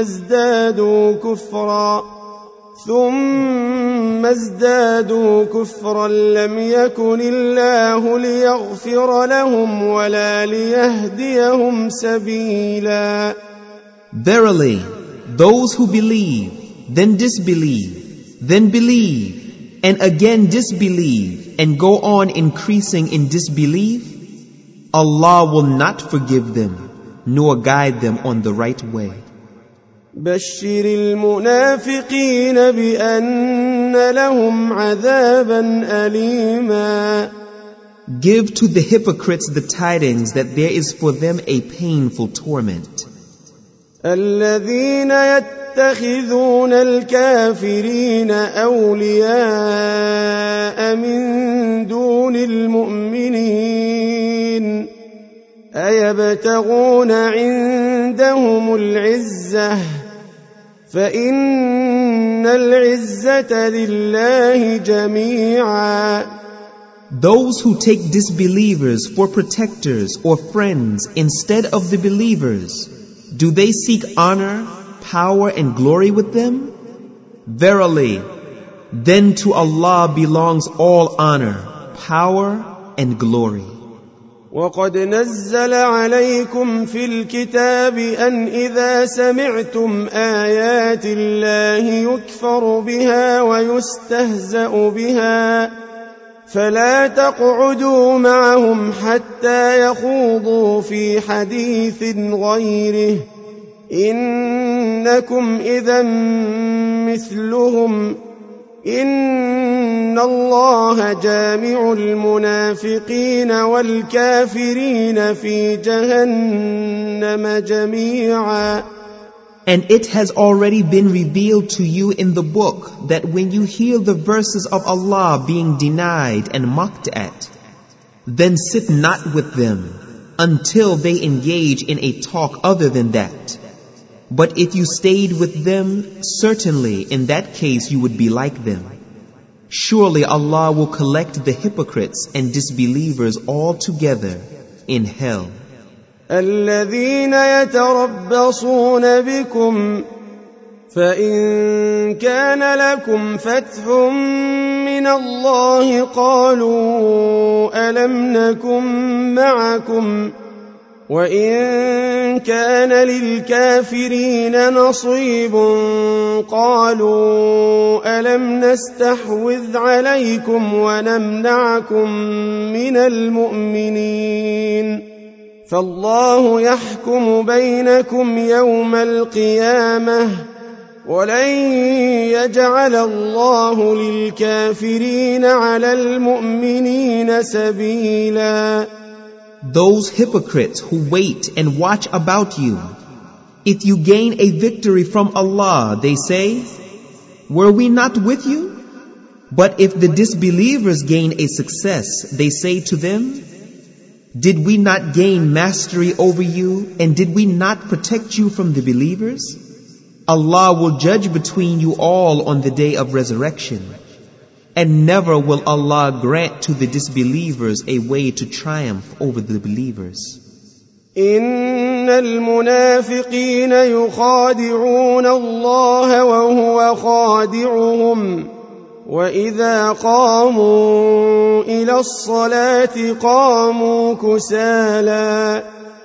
ازدادوا كفرا لم يكن الله ليغفر لهم ولا ليهديهم سبيلا. Verily, those who believe, then disbelieve, then believe, and again disbelieve, and go on increasing in disbelief, Allah will not forgive them, nor guide them on the right way. بشر المنافقين بأن لهم عذابا أليما. Give to the hypocrites the tidings that there is for them a painful torment. الذين يتخذون الكافرين أولياء من دون المؤمنين أيبتغون عندهم العزة فإن العزة لله جميعا. Those who take disbelievers for protectors or friends instead of the believers, do they seek honor, power, and glory with them? Verily, then to Allah belongs all honor, power, and glory. وقد نزل عليكم في الكتاب أن إذا سمعتم آيات الله يكفر بها ويستهزأ بها فلا تقعدوا معهم حتى يخوضوا في حديث غيره إنكم إذا مثلهم إن الله جامع المنافقين والكافرين في جهنم جميعا. And it has already been revealed to you in the book that when you hear the verses of Allah being denied and mocked at, then sit not with them until they engage in a talk other than that. But if you stayed with them, certainly in that case you would be like them. Surely Allah will collect the hypocrites and disbelievers all together in hell. الذين يتربصون بكم فإن كان لكم فتح من الله قالوا ألم نكن معكم وإن كان للكافرين نصيب قالوا ألم نستحوذ عليكم ونمنعكم من المؤمنين فالله يحكم بينكم يوم القيامة ولن يجعل الله للكافرين على المؤمنين سبيلا. Those hypocrites who wait and watch about you, if you gain a victory from Allah, they say, were we not with you? But if the disbelievers gain a success, they say to them, did we not gain mastery over you, and did we not protect you from the believers? Allah will judge between you all on the day of resurrection. And never will Allah grant to the disbelievers a way to triumph over the believers. إن المنافقين يخادعون الله وهو خادعهم وإذا قاموا إلى الصلاة قاموا كسالى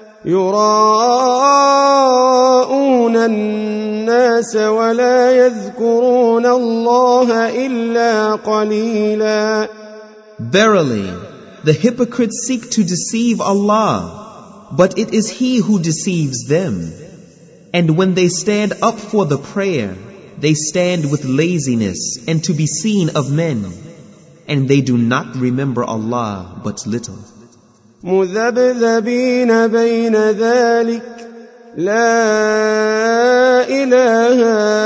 يراءون الناس ولا يذكرون الله إلا قليلا. Verily, the hypocrites seek to deceive Allah, but it is He who deceives them. And when they stand up for the prayer, they stand with laziness and to be seen of men, and they do not remember Allah but little. مذبذبين بين ذلك لا إله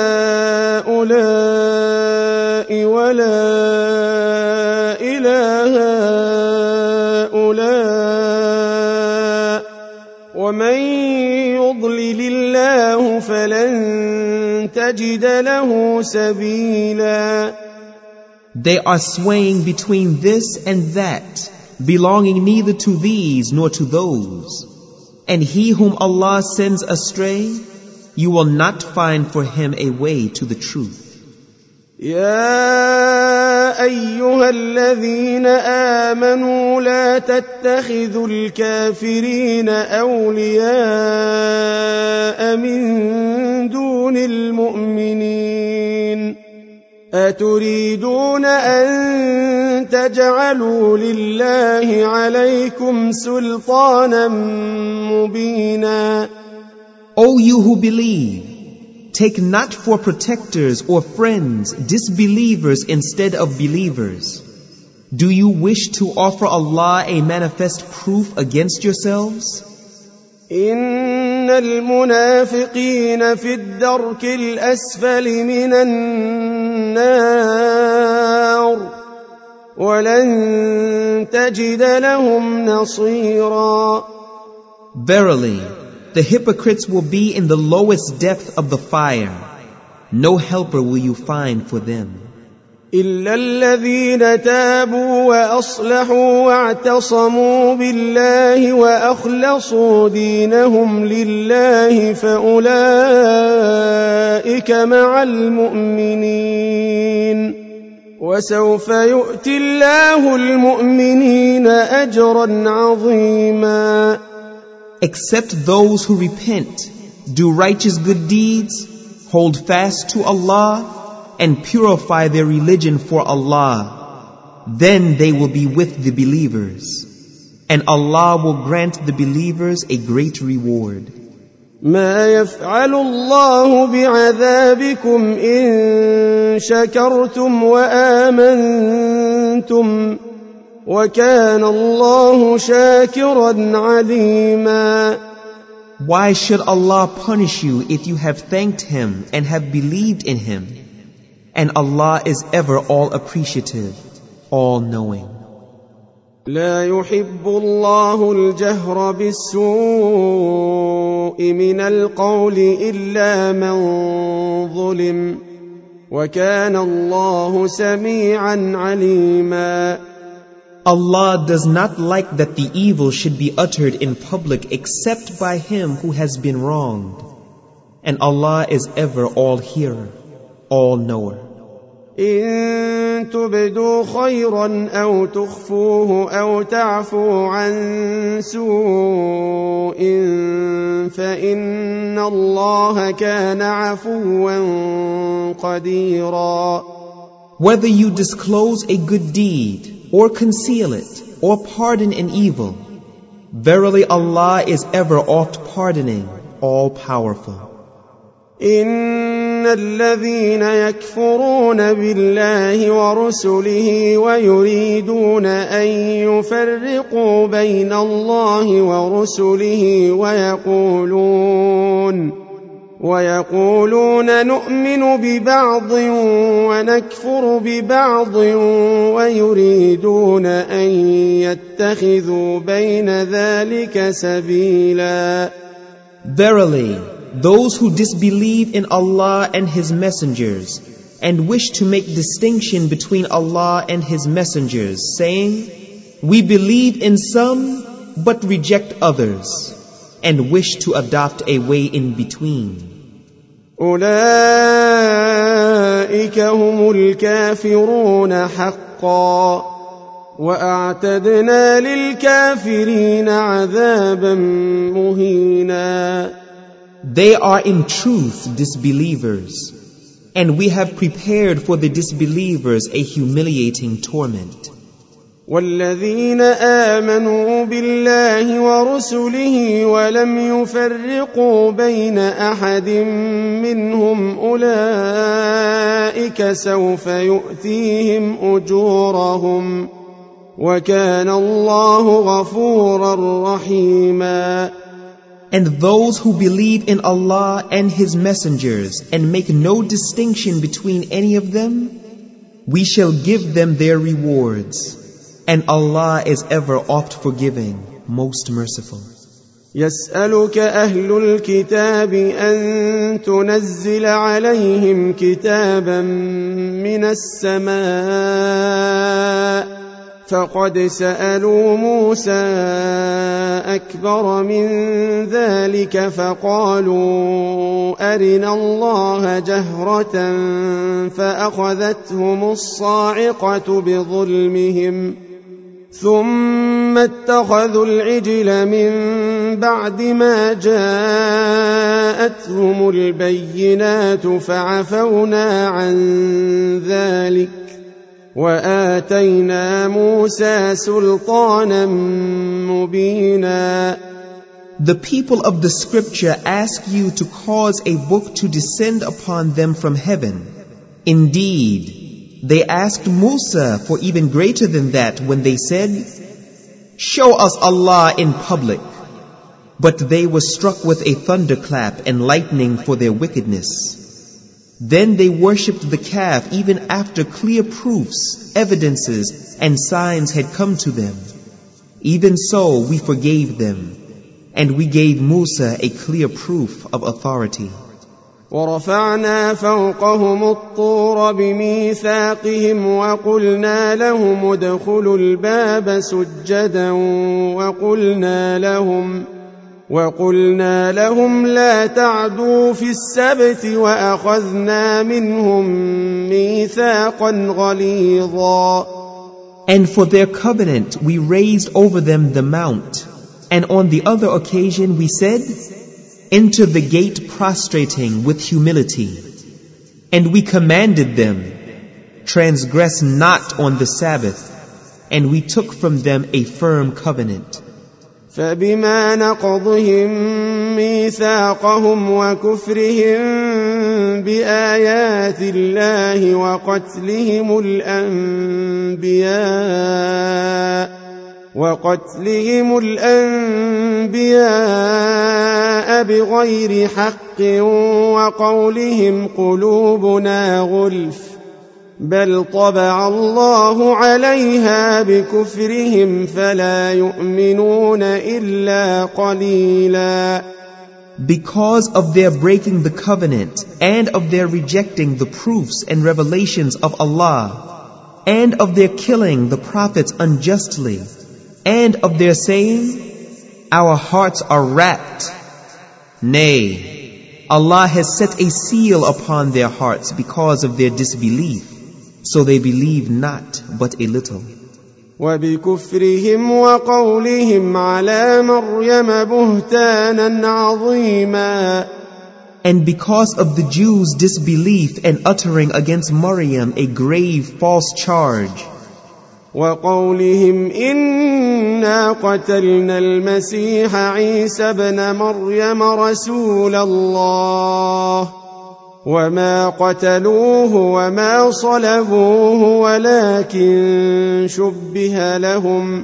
هؤلاء ولا إله هؤلاء ومن يضلل الله فلن تجد له سبيلا. They are swaying between this and that, belonging neither to these nor to those. And he whom Allah sends astray, you will not find for him a way to the truth. يا أيها الذين آمنوا لا تتخذوا الكافرين أولياء من دون المؤمنين أتريدون أن تجعلوا لله عليكم سلطانا مبينا. O you who believe, take not for protectors or friends disbelievers instead of believers. Do you wish to offer Allah a manifest proof against yourselves? إن المنافقين في الدرك الأسفل من النار ولن تجد لهم نصيرا. Verily, the hypocrites will be in the lowest depth of the fire. No helper will you find for them. إلا الذين تابوا وأصلحوا واعتصموا بالله وأخلصوا دينهم لله فأولئك مع المؤمنين وسوف يؤتي الله المؤمنين أجرا عظيما. Except those who repent, do righteous good deeds, hold fast to Allah, and purify their religion for Allah, then they will be with the believers, and Allah will grant the believers a great reward. ما يفعل الله بعذابكم إن شكرتم وآمنتم وكان الله شاكرا عليما. Why should Allah punish you if you have thanked Him and have believed in Him? And Allah is ever all appreciative, all knowing. لا يحب الله الجهر بالسوء من القول إلا من ظلم وكان الله سميعا عليما. Allah does not like that the evil should be uttered in public except by him who has been wronged. And Allah is ever all hearer, all knower. إن تبدوا خيرا أو تخفوه أو تعفوا عن سوء فإن الله كان عفوا قديرا. Whether you disclose a good deed or conceal it or pardon an evil, verily Allah is ever oft pardoning, all powerful. إن الذين يكفرون بالله ورسله ويريدون أن يفرقوا بين الله ورسله ويقولون نؤمن ببعض ونكفر ببعض ويريدون أن يتخذوا بين ذلك سبيلا. Verily, those who disbelieve in Allah and His messengers and wish to make distinction between Allah and His messengers, saying, we believe in some but reject others, and wish to adopt a way in between. أولئك هم الكافرون حقا وأعتدنا للكافرين عذابا مهينا. They are in truth disbelievers, and we have prepared for the disbelievers a humiliating torment. والذين آمنوا بالله ورسله ولم يفرقوا بين أحد منهم أولئك سوف يؤتيهم أجورهم وكان الله غفورا رحيما. And those who believe in Allah and His messengers and make no distinction between any of them, we shall give them their rewards. And Allah is ever oft forgiving, most merciful. يسألك أهل الكتاب أن تنزل عليهم كتابا من السماء فقد سألوا موسى أكبر من ذلك فقالوا أرنا الله جهرة فأخذتهم الصاعقة بظلمهم ثم اتخذوا العجل من بعد ما جاءتهم البينات فعفونا عن ذلك وآتينا موسى سلطانا مبينا. The people of the scripture ask you to cause a book to descend upon them from heaven. Indeed, they asked Musa for even greater than that when they said, "Show us Allah in public." But they were struck with a thunderclap and lightning for their wickedness. Then they worshipped the calf even after clear proofs, evidences, and signs had come to them. Even so we forgave them, and we gave Musa a clear proof of authority. ورفعنا فوقهم الطور بميثاقهم وقلنا لهم ادخلوا الباب سجدا وقلنا لهم لا تعدوا في السبت وأخذنا منهم ميثاقا غليظا. And for their covenant we raised over them the mount, and on the other occasion we said, enter the gate prostrating with humility. And we commanded them, transgress not on the Sabbath, and we took from them a firm covenant. فبما نقضهم ميثاقهم وكفرهم بآيات الله وقتلهم الأنبياء بغير حق وقولهم قلوبنا غلف بل طبع الله عليها بكفرهم فلا يؤمنون إلا قليلا. Because of their breaking the covenant and of their rejecting the proofs and revelations of Allah and of their killing the prophets unjustly and of their saying, our hearts are wrapped. Nay, Allah has set a seal upon their hearts because of their disbelief, so they believe not but a little. وبكفرهم وقولهم على مريم بهتانا عظيما. And because of the Jews' disbelief and uttering against Maryam a grave false charge. وقولهم إنا قتلنا المسيح عيسى ابن مريم رسول الله وما قتلوه وما صلبوه ولكن شبه لهم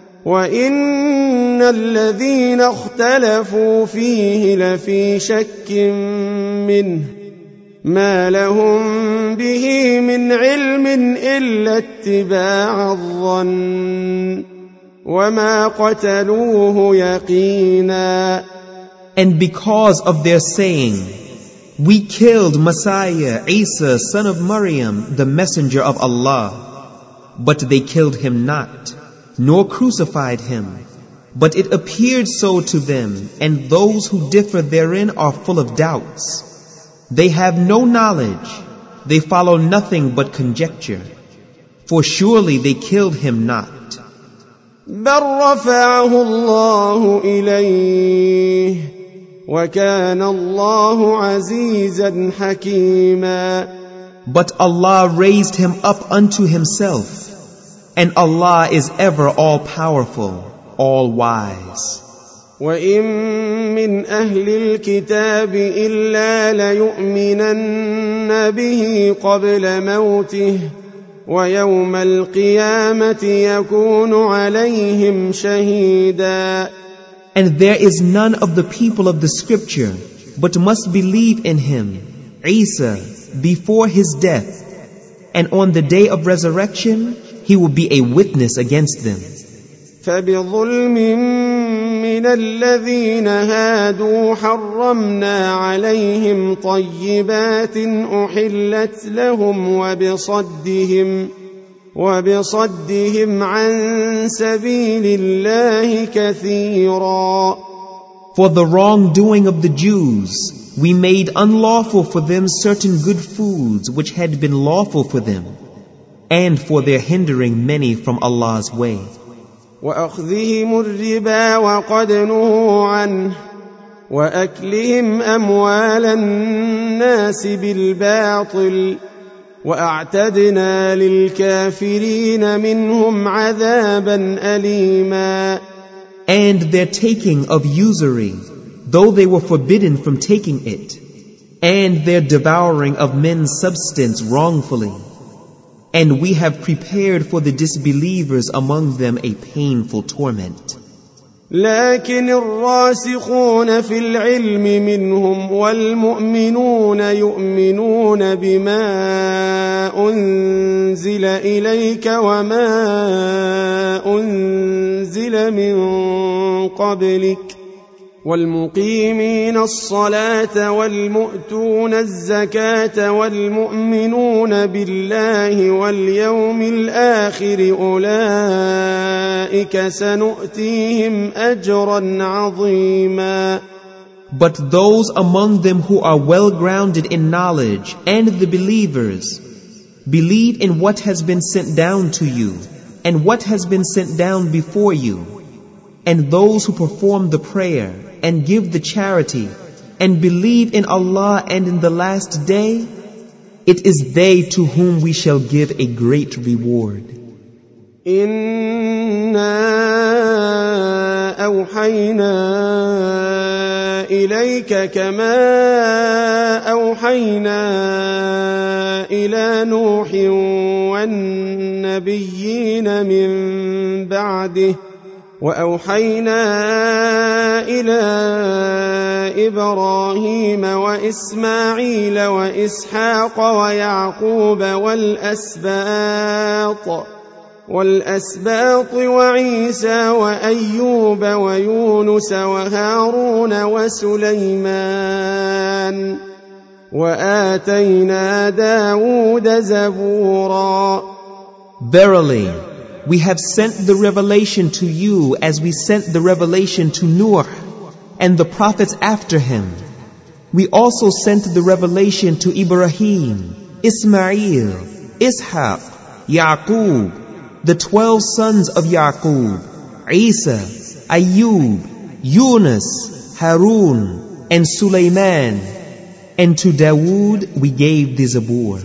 وإن الذين اختلفوا فيه لفي شك منه ما لهم به من علم إلا اتباع الظن وما قتلوه يقينا. And because of their saying, we killed Messiah Isa son of Maryam, the messenger of Allah, but they killed him not, nor crucified him. But it appeared so to them, and those who differ therein are full of doubts. They have no knowledge, they follow nothing but conjecture. For surely they killed him not. بل رفعه الله إليه وكان الله عزيزا حكيما. But Allah raised him up unto himself, and Allah is ever all-powerful, all-wise. وَإِن مِّنْ أَهْلِ الْكِتَابِ إِلَّا لَيُؤْمِنَنَّ بِهِ قَبْلَ مَوْتِهِ وَيَوْمَ الْقِيَامَةِ يَكُونُ عَلَيْهِمْ شَهِيدًا. And there is none of the people of the scripture but must believe in him, Isa, before his death, and on the day of resurrection he will be a witness against them. فَبِظُلْمٍ مِّنَ الَّذِينَ هَادُوا حَرَّمْنَا عَلَيْهِمْ طَيِّبَاتٍ أُحِلَّتْ لَهُمْ وبصدهم عن سبيل الله كثيرا. For the wrongdoing of the Jews, we made unlawful for them certain good foods which had been lawful for them, and for their hindering many from Allah's way. وأخذهم الربا وقد نهوا عنه وأكلهم أموال الناس بالباطل وأعتدنا للكافرين منهم عذابا أليما. And their taking of usury, though they were forbidden from taking it, and their devouring of men's substance wrongfully, and we have prepared for the disbelievers among them a painful torment. لكن الراسخون في العلم منهم والمؤمنون يؤمنون بما أنزل إليك وما أنزل من قبلك والمقيمين الصلاة والمؤتون الزكاة والمؤمنون بالله واليوم الآخر أولئك سنؤتيهم أجرا عظيما. But those among them who are well grounded in knowledge and the believers believe in what has been sent down to you and what has been sent down before you, and those who perform the prayer and give the charity and believe in Allah and in the last day, it is they to whom we shall give a great reward. إِنَّا أَوْحَيْنَا إِلَيْكَ كَمَا أَوْحَيْنَا إِلَى نُوحٍ وَالنَّبِيِّينَ مِن بَعْدِهِ وأوحينا إلى إبراهيم وإسماعيل وإسحاق ويعقوب والأسباط وعيسى وأيوب ويونس وهارون وسليمان وآتينا داود زبورا. Verily, we have sent the revelation to you as we sent the revelation to Nuh and the prophets after him. We also sent the revelation to Ibrahim, Ismail, Ishaq, Yaqub, the 12 sons of Yaqub, Isa, Ayub, Yunus, Harun, and Sulaiman. And to Dawood we gave the Zabur.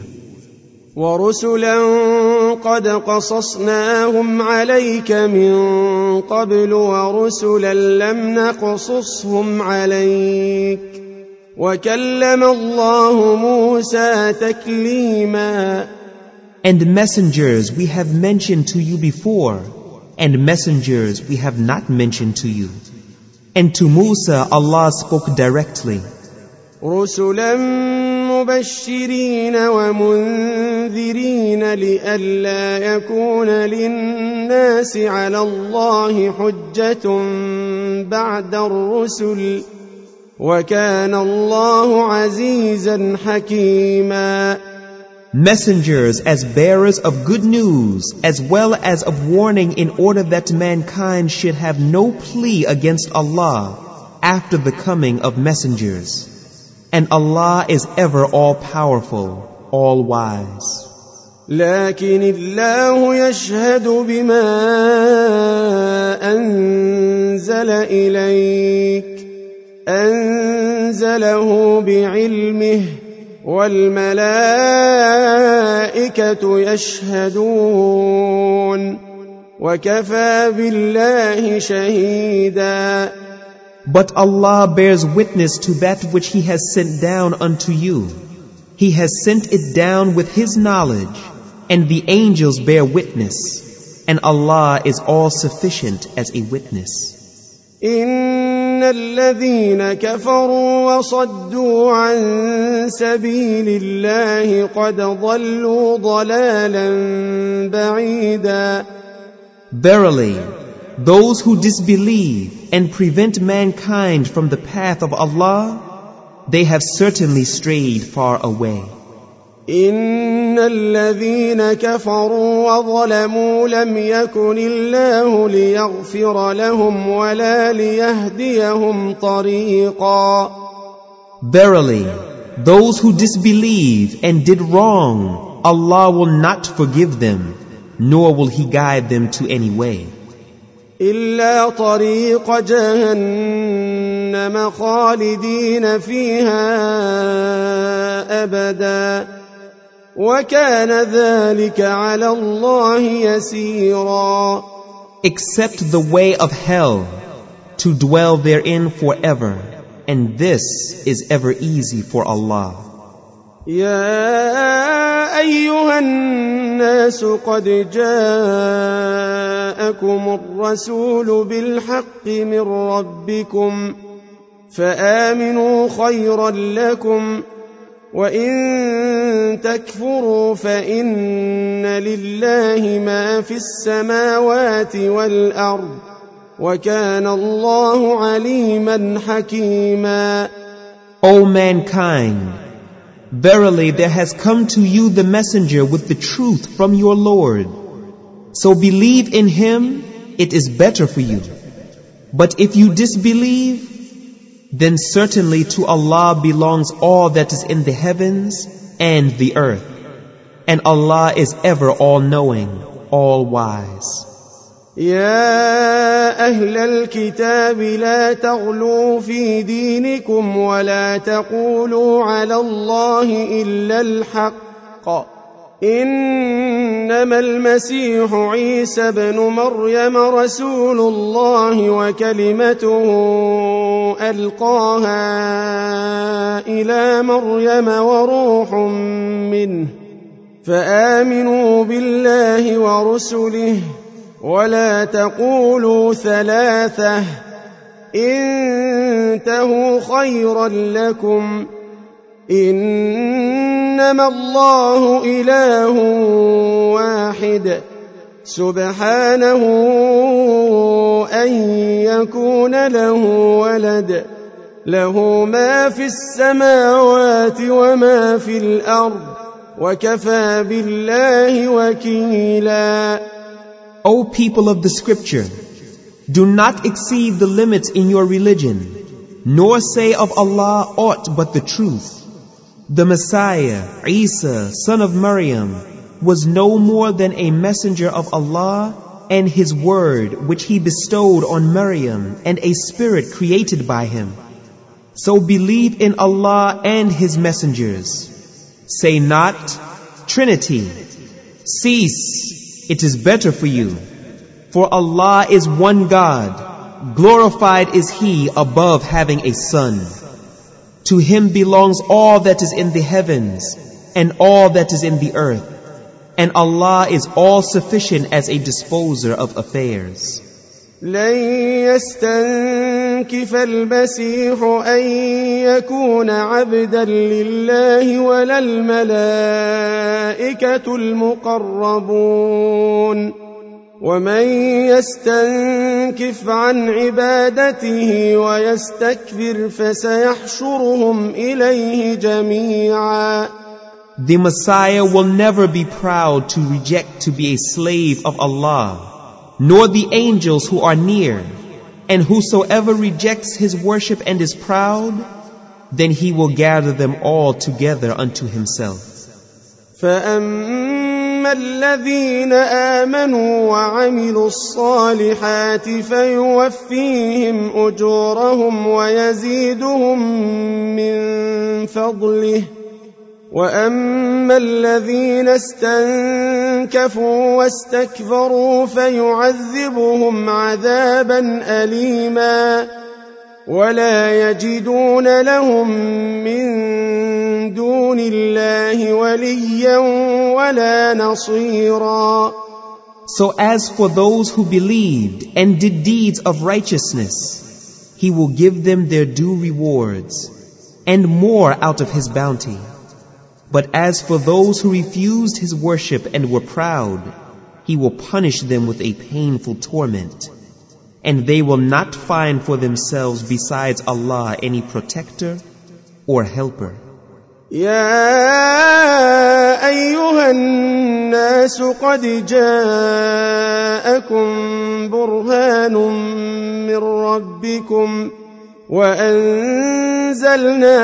وَرُسُلًا قَدْ قَصَصْنَاهُمْ عَلَيْكَ مِن قَبْلُ وَرُسُلًا لَّمْ نَقْصُصْهُمْ عَلَيْكَ وَكَلَّمَ اللَّهُ مُوسَى تَكْلِيمًا. And messengers we have mentioned to you before, and messengers we have not mentioned to you. And to Musa Allah spoke directly. رُسُلًا مُبَشِّرِينَ وَمُنذِرِينَ لِئَلَّا يَكُونَ لِلنَّاسِ عَلَى اللَّهِ حُجَّةٌ بَعْدَ الرُّسُلِ وَكَانَ اللَّهُ عَزِيزًا حَكِيمًا. messengers as bearers of good news as well as of warning, in order that mankind should have no plea against Allah after the coming of messengers. And Allah is ever all-powerful, all-wise. لكن الله يشهد بما أنزل إليك أنزله بعلمه والملائكة يشهدون وكفى بالله شهيدا. But Allah bears witness to that which He has sent down unto you. He has sent it down with His knowledge, and the angels bear witness, and Allah is all-sufficient as a witness. إن الذين كفروا وصدوا عن سبيل الله قد ضلوا ضلالا بعيدا. Verily, those who disbelieve and prevent mankind from the path of Allah, they have certainly strayed far away. إن الذين كفروا وظلموا لم يكن الله ليغفر لهم ولا ليهديهم طريقا. Verily, those who disbelieve and did wrong, Allah will not forgive them, nor will He guide them to any way. إلا طريق جهنم خالدين فيها أبدا وكان ذلك على الله يسيرا. Except the way of hell, to dwell therein forever, and this is ever easy for Allah. يا أيها الناس قد جاءكم الرسول بالحق من ربكم فآمنوا خيرا لكم وإن تكفروا فإن لله ما في السماوات والأرض وكان الله عليما حكيما. O mankind, verily there has come to you the messenger with the truth from your Lord. So believe in him, it is better for you. But if you disbelieve, then certainly to Allah belongs all that is in the heavens and the earth. And Allah is ever all-knowing, all-wise. يا أهل الكتاب لا تغلوا في دينكم ولا تقولوا على الله إلا الحق إنما المسيح عيسى بن مريم رسول الله وكلمته ألقاها إلى مريم وروح منه فآمنوا بالله ورسله ولا تقولوا ثلاثة انتهوا خيرا لكم إنما الله إله واحد سبحانه أن يكون له ولد له ما في السماوات وما في الأرض وكفى بالله وكيلا. O people of the scripture, do not exceed the limits in your religion, nor say of Allah aught but the truth. The Messiah, Isa, son of Maryam, was no more than a messenger of Allah and His word which He bestowed on Maryam and a spirit created by Him. So believe in Allah and His messengers. Say not, Trinity. Cease. It is better for you. For Allah is one God. Glorified is He above having a son. To Him belongs all that is in the heavens and all that is in the earth. And Allah is all-sufficient as a disposer of affairs. لن يستنكف المسيح أن يكون عبدا لله ولا الملائكة المقربون ومن يستنكف عن عبادته ويستكبر فسيحشرهم إليه جميعا The Messiah will never be proud to reject to be a slave of Allah, nor the angels who are near. And whosoever rejects his worship and is proud, then he will gather them all together unto himself. فَأَمَّا الَّذِينَ آمَنُوا وَعَمِلُوا الصَّالِحَاتِ فَيُوَفِّيهِمْ أُجُورَهُمْ وَيَزِيدُهُم مِّن فَضْلِهِ وَأَمَّا الَّذِينَ اسْتَنكَفُوا وَاسْتَكْبَرُوا فَيُعَذِّبُهُمْ عَذَابًا أَلِيمًا وَلَا يَجِدُونَ لَهُم مِّن دُونِ اللَّهِ وَلِيًّا وَلَا نَصِيرًا. So as for those who believed and did deeds of righteousness, he will give them their due rewards and more out of his bounty. But as for those who refused his worship and were proud, he will punish them with a painful torment. And they will not find for themselves besides Allah any protector or helper. يا أيها الناس قد جاءكم برهان من ربكم وأنزلنا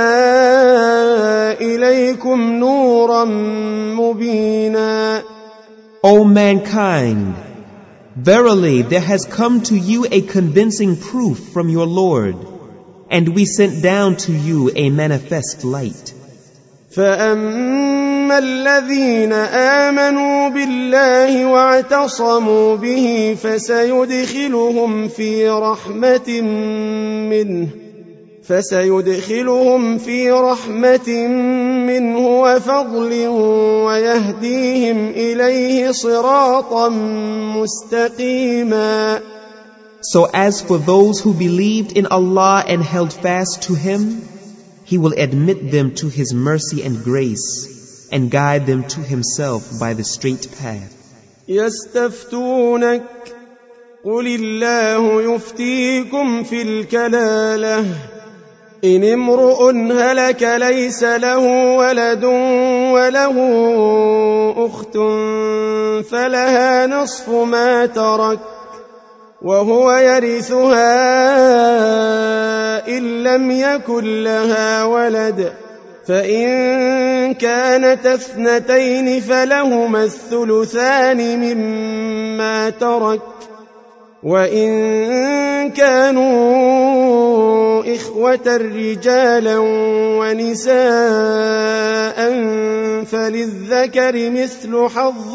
إليكم نورا مبينا. O mankind, verily there has come to you a convincing proof from your Lord, and we sent down to you a manifest light. فَأَمَّا الَّذِينَ آمَنُوا بِاللَّهِ وَاعْتَصَمُوا بِهِ فَسَيُدْخِلُهُمْ فِي رَحْمَةٍ مِّنْهُ وَفَضْلٍ وَيَهْدِيهِمْ إِلَيْهِ صِرَاطًا مُسْتَقِيمًا. So as for those who believed in Allah and held fast to Him, He will admit them to His mercy and grace and guide them to Himself by the straight path. يستفتونك قل الله يفتيكم في الكلالة إن امرؤ هلك ليس له ولد وله أخت فلها نصف ما ترك وهو يرثها إن لم يكن لها ولد فإن كانت اثنتين فلهما الثلثان مما ترك وإن كانوا إخوة رجالا ونساء فللذكر مثل حظ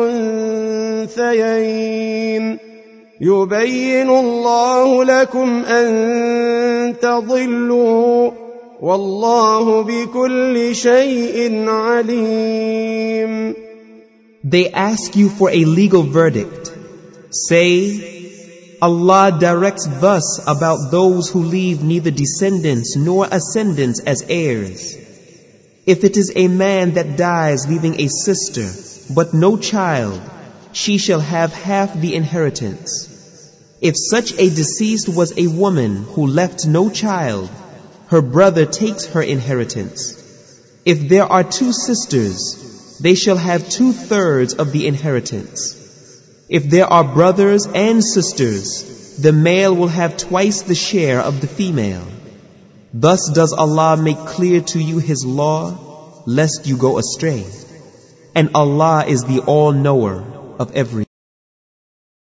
الأنثيين يبين الله لكم أن تضلوا والله بكل شيء عليم. They ask you for a legal verdict. Say, Allah directs thus about those who leave neither descendants nor ascendants as heirs. If it is a man that dies leaving a sister, but no child, she shall have half the inheritance. If such a deceased was a woman who left no child, her brother takes her inheritance. If there are two sisters, they shall have 2/3 of the inheritance. If there are brothers and sisters, the male will have twice the share of the female. Thus does Allah make clear to you His law, lest you go astray. And Allah is the all-knower of everything.